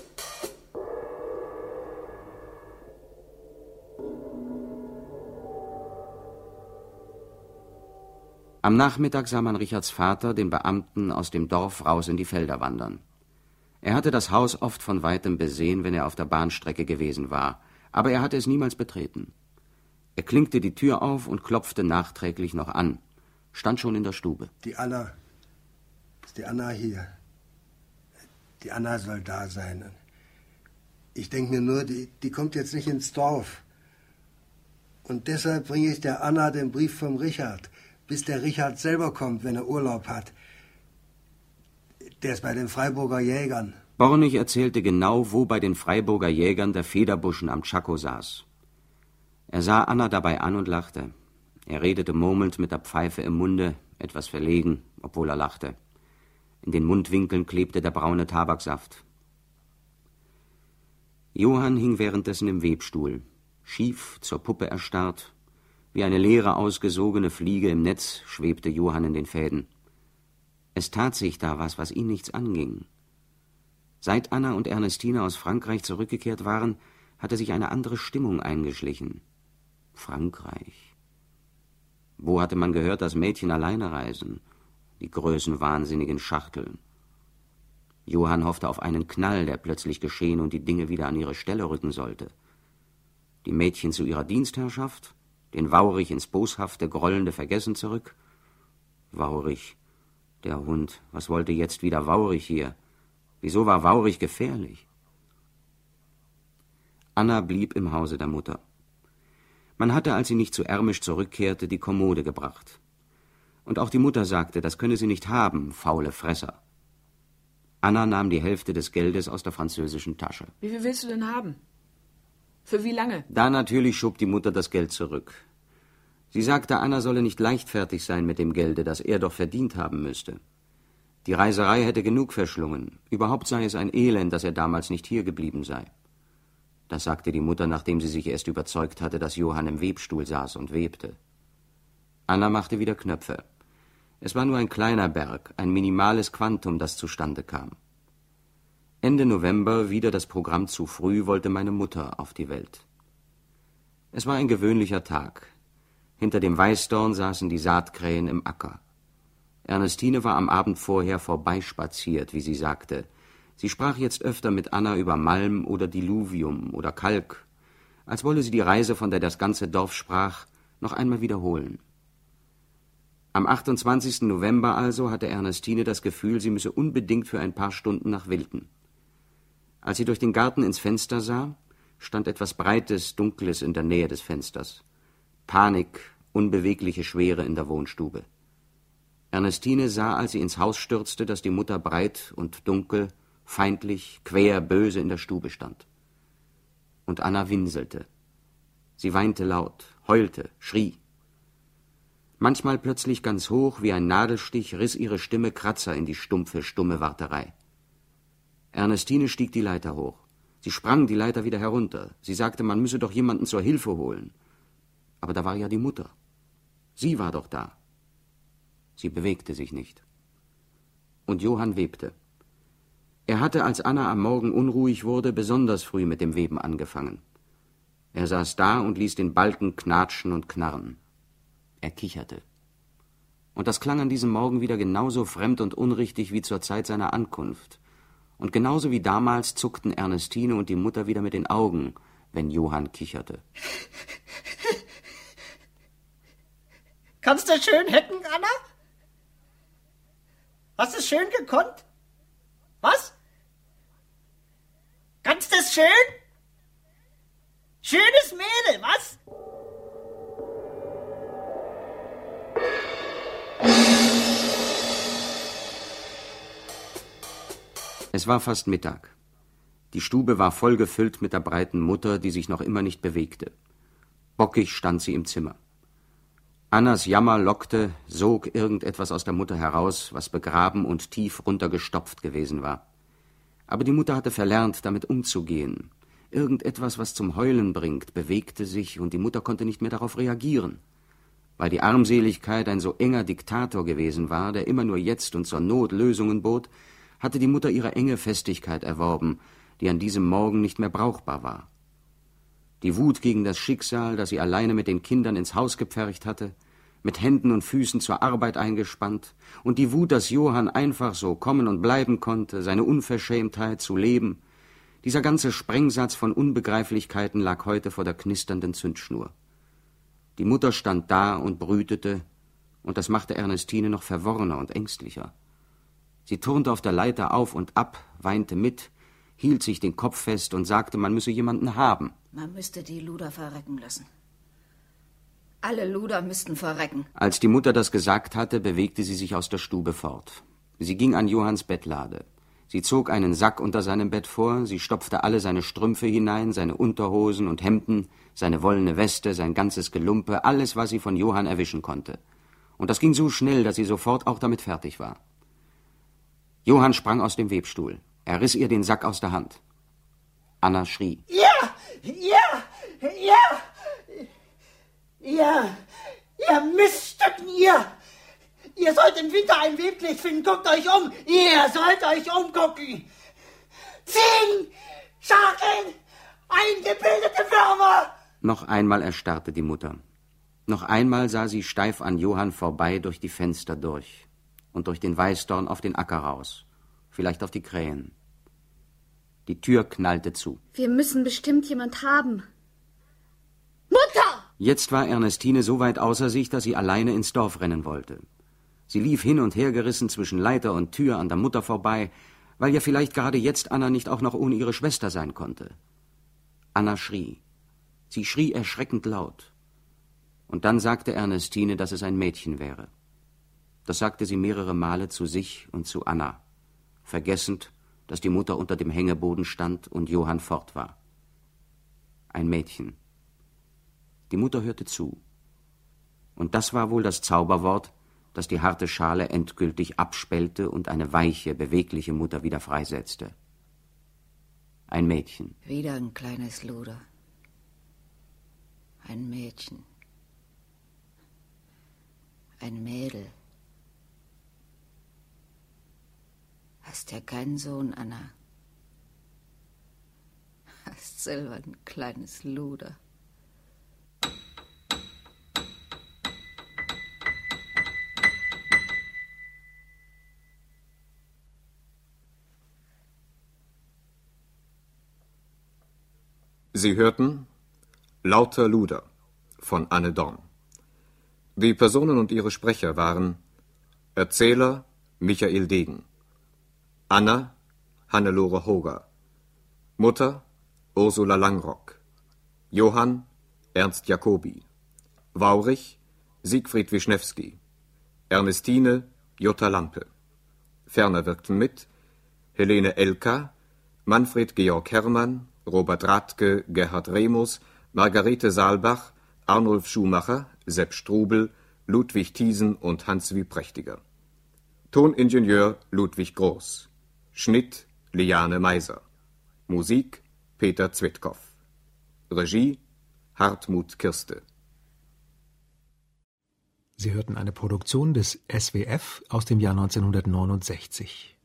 Am Nachmittag sah man Richards Vater, den Beamten, aus dem Dorf raus in die Felder wandern. Er hatte das Haus oft von weitem besehen, wenn er auf der Bahnstrecke gewesen war, aber er hatte es niemals betreten. Er klinkte die Tür auf und klopfte nachträglich noch an, stand schon in der Stube. Die Anna, ist die Anna hier? Die Anna soll da sein. Ich denke mir nur, die, die kommt jetzt nicht ins Dorf. Und deshalb bringe ich der Anna den Brief vom Richard, bis der Richard selber kommt, wenn er Urlaub hat. Der ist bei den Freiburger Jägern. Bornig erzählte genau, wo bei den Freiburger Jägern der Federbuschen am Tschako saß. Er sah Anna dabei an und lachte. Er redete murmelnd mit der Pfeife im Munde, etwas verlegen, obwohl er lachte. In den Mundwinkeln klebte der braune Tabaksaft. Johann hing währenddessen im Webstuhl, schief, zur Puppe erstarrt. Wie eine leere, ausgesogene Fliege im Netz schwebte Johann in den Fäden. Es tat sich da was, was ihn nichts anging. Seit Anna und Ernestine aus Frankreich zurückgekehrt waren, hatte sich eine andere Stimmung eingeschlichen. Frankreich. Wo hatte man gehört, dass Mädchen alleine reisen? Die größenwahnsinnigen Schachteln. Johann hoffte auf einen Knall, der plötzlich geschehen und die Dinge wieder an ihre Stelle rücken sollte. Die Mädchen zu ihrer Dienstherrschaft, den Waurich ins boshafte, grollende Vergessen zurück. Waurich, der Hund, was wollte jetzt wieder Waurich hier? Wieso war Waurich gefährlich? Anna blieb im Hause der Mutter. Man hatte, als sie nicht zu Ärmisch zurückkehrte, die Kommode gebracht. Und auch die Mutter sagte, das könne sie nicht haben, faule Fresser. Anna nahm die Hälfte des Geldes aus der französischen Tasche. Wie viel willst du denn haben? Für wie lange? Da natürlich schob die Mutter das Geld zurück. Sie sagte, Anna solle nicht leichtfertig sein mit dem Gelde, das er doch verdient haben müsste. Die Reiserei hätte genug verschlungen. Überhaupt sei es ein Elend, dass er damals nicht hier geblieben sei. Das sagte die Mutter, nachdem sie sich erst überzeugt hatte, dass Johann im Webstuhl saß und webte. Anna machte wieder Knöpfe. Es war nur ein kleiner Berg, ein minimales Quantum, das zustande kam. Ende November, wieder das Programm zu früh, wollte meine Mutter auf die Welt. Es war ein gewöhnlicher Tag. Hinter dem Weißdorn saßen die Saatkrähen im Acker. Ernestine war am Abend vorher vorbeispaziert, wie sie sagte. Sie sprach jetzt öfter mit Anna über Malm oder Diluvium oder Kalk, als wolle sie die Reise, von der das ganze Dorf sprach, noch einmal wiederholen. Am achtundzwanzigsten November also hatte Ernestine das Gefühl, sie müsse unbedingt für ein paar Stunden nach Wilten. Als sie durch den Garten ins Fenster sah, stand etwas Breites, Dunkles in der Nähe des Fensters. Panik, unbewegliche Schwere in der Wohnstube. Ernestine sah, als sie ins Haus stürzte, dass die Mutter breit und dunkel, feindlich, quer, böse in der Stube stand. Und Anna winselte. Sie weinte laut, heulte, schrie. Manchmal plötzlich ganz hoch, wie ein Nadelstich, riss ihre Stimme Kratzer in die stumpfe, stumme Warterei. Ernestine stieg die Leiter hoch. Sie sprang die Leiter wieder herunter. Sie sagte, man müsse doch jemanden zur Hilfe holen. Aber da war ja die Mutter. Sie war doch da. Sie bewegte sich nicht. Und Johann webte. Er hatte, als Anna am Morgen unruhig wurde, besonders früh mit dem Weben angefangen. Er saß da und ließ den Balken knatschen und knarren. Er kicherte. Und das klang an diesem Morgen wieder genauso fremd und unrichtig wie zur Zeit seiner Ankunft. Und genauso wie damals zuckten Ernestine und die Mutter wieder mit den Augen, wenn Johann kicherte. Kannst du schön hecken, Anna? Hast du schön gekonnt? Was? Kannst du es schön? Schönes Mädel, was? Es war fast Mittag. Die Stube war voll gefüllt mit der breiten Mutter, die sich noch immer nicht bewegte. Bockig stand sie im Zimmer. Annas Jammer lockte, sog irgendetwas aus der Mutter heraus, was begraben und tief runtergestopft gewesen war. Aber die Mutter hatte verlernt, damit umzugehen. Irgendetwas, was zum Heulen bringt, bewegte sich, und die Mutter konnte nicht mehr darauf reagieren. Weil die Armseligkeit ein so enger Diktator gewesen war, der immer nur jetzt und zur Not Lösungen bot, hatte die Mutter ihre enge Festigkeit erworben, die an diesem Morgen nicht mehr brauchbar war. Die Wut gegen das Schicksal, das sie alleine mit den Kindern ins Haus gepfercht hatte, mit Händen und Füßen zur Arbeit eingespannt, und die Wut, dass Johann einfach so kommen und bleiben konnte, seine Unverschämtheit zu leben, dieser ganze Sprengsatz von Unbegreiflichkeiten lag heute vor der knisternden Zündschnur. Die Mutter stand da und brütete, und das machte Ernestine noch verworrener und ängstlicher. Sie turnte auf der Leiter auf und ab, weinte mit, hielt sich den Kopf fest und sagte, man müsse jemanden haben. Man müsste die Luder verrecken lassen. Alle Luder müssten verrecken. Als die Mutter das gesagt hatte, bewegte sie sich aus der Stube fort. Sie ging an Johanns Bettlade. Sie zog einen Sack unter seinem Bett vor, sie stopfte alle seine Strümpfe hinein, seine Unterhosen und Hemden, seine wollene Weste, sein ganzes Gelumpe, alles, was sie von Johann erwischen konnte. Und das ging so schnell, dass sie sofort auch damit fertig war. Johann sprang aus dem Webstuhl. Er riss ihr den Sack aus der Hand. Anna schrie. Ja, ja, ja, ja, ihr Miststücken, ihr! Ihr sollt im Winter ein Webkleid finden, guckt euch um! Ihr sollt euch umgucken! Ziegen, Schakeln, eingebildete Würmer! Noch einmal erstarrte die Mutter. Noch einmal sah sie steif an Johann vorbei durch die Fenster durch und durch den Weißdorn auf den Acker raus, vielleicht auf die Krähen. Die Tür knallte zu. Wir müssen bestimmt jemand haben. Mutter! Jetzt war Ernestine so weit außer sich, dass sie alleine ins Dorf rennen wollte. Sie lief hin und her gerissen zwischen Leiter und Tür an der Mutter vorbei, weil ja vielleicht gerade jetzt Anna nicht auch noch ohne ihre Schwester sein konnte. Anna schrie. Sie schrie erschreckend laut. Und dann sagte Ernestine, dass es ein Mädchen wäre. Das sagte sie mehrere Male zu sich und zu Anna, vergessend, dass die Mutter unter dem Hängeboden stand und Johann fort war. Ein Mädchen. Die Mutter hörte zu. Und das war wohl das Zauberwort, das die harte Schale endgültig abspellte und eine weiche, bewegliche Mutter wieder freisetzte. Ein Mädchen. Wieder ein kleines Luder. Ein Mädchen. Ein Mädel. Hast ja keinen Sohn, Anna. Hast selber ein kleines Luder. Sie hörten Lauter Luder von Anne Dorn. Die Personen und ihre Sprecher waren Erzähler Michael Degen, Anna Hannelore Hoger, Mutter Ursula Langrock, Johann Ernst Jacobi, Waurich Siegfried Wischnewski, Ernestine Jutta Lampe. Ferner wirkten mit Helene Elka, Manfred Georg Herrmann, Robert Rathke, Gerhard Remus, Margarete Saalbach, Arnulf Schumacher, Sepp Strubel, Ludwig Thiesen und Hans Wieprächtiger. Toningenieur Ludwig Groß. Schnitt Liane Meiser. Musik Peter Zwitkow. Regie Hartmut Kirste. Sie hörten eine Produktion des S W F aus dem Jahr neunzehnhundertneunundsechzig.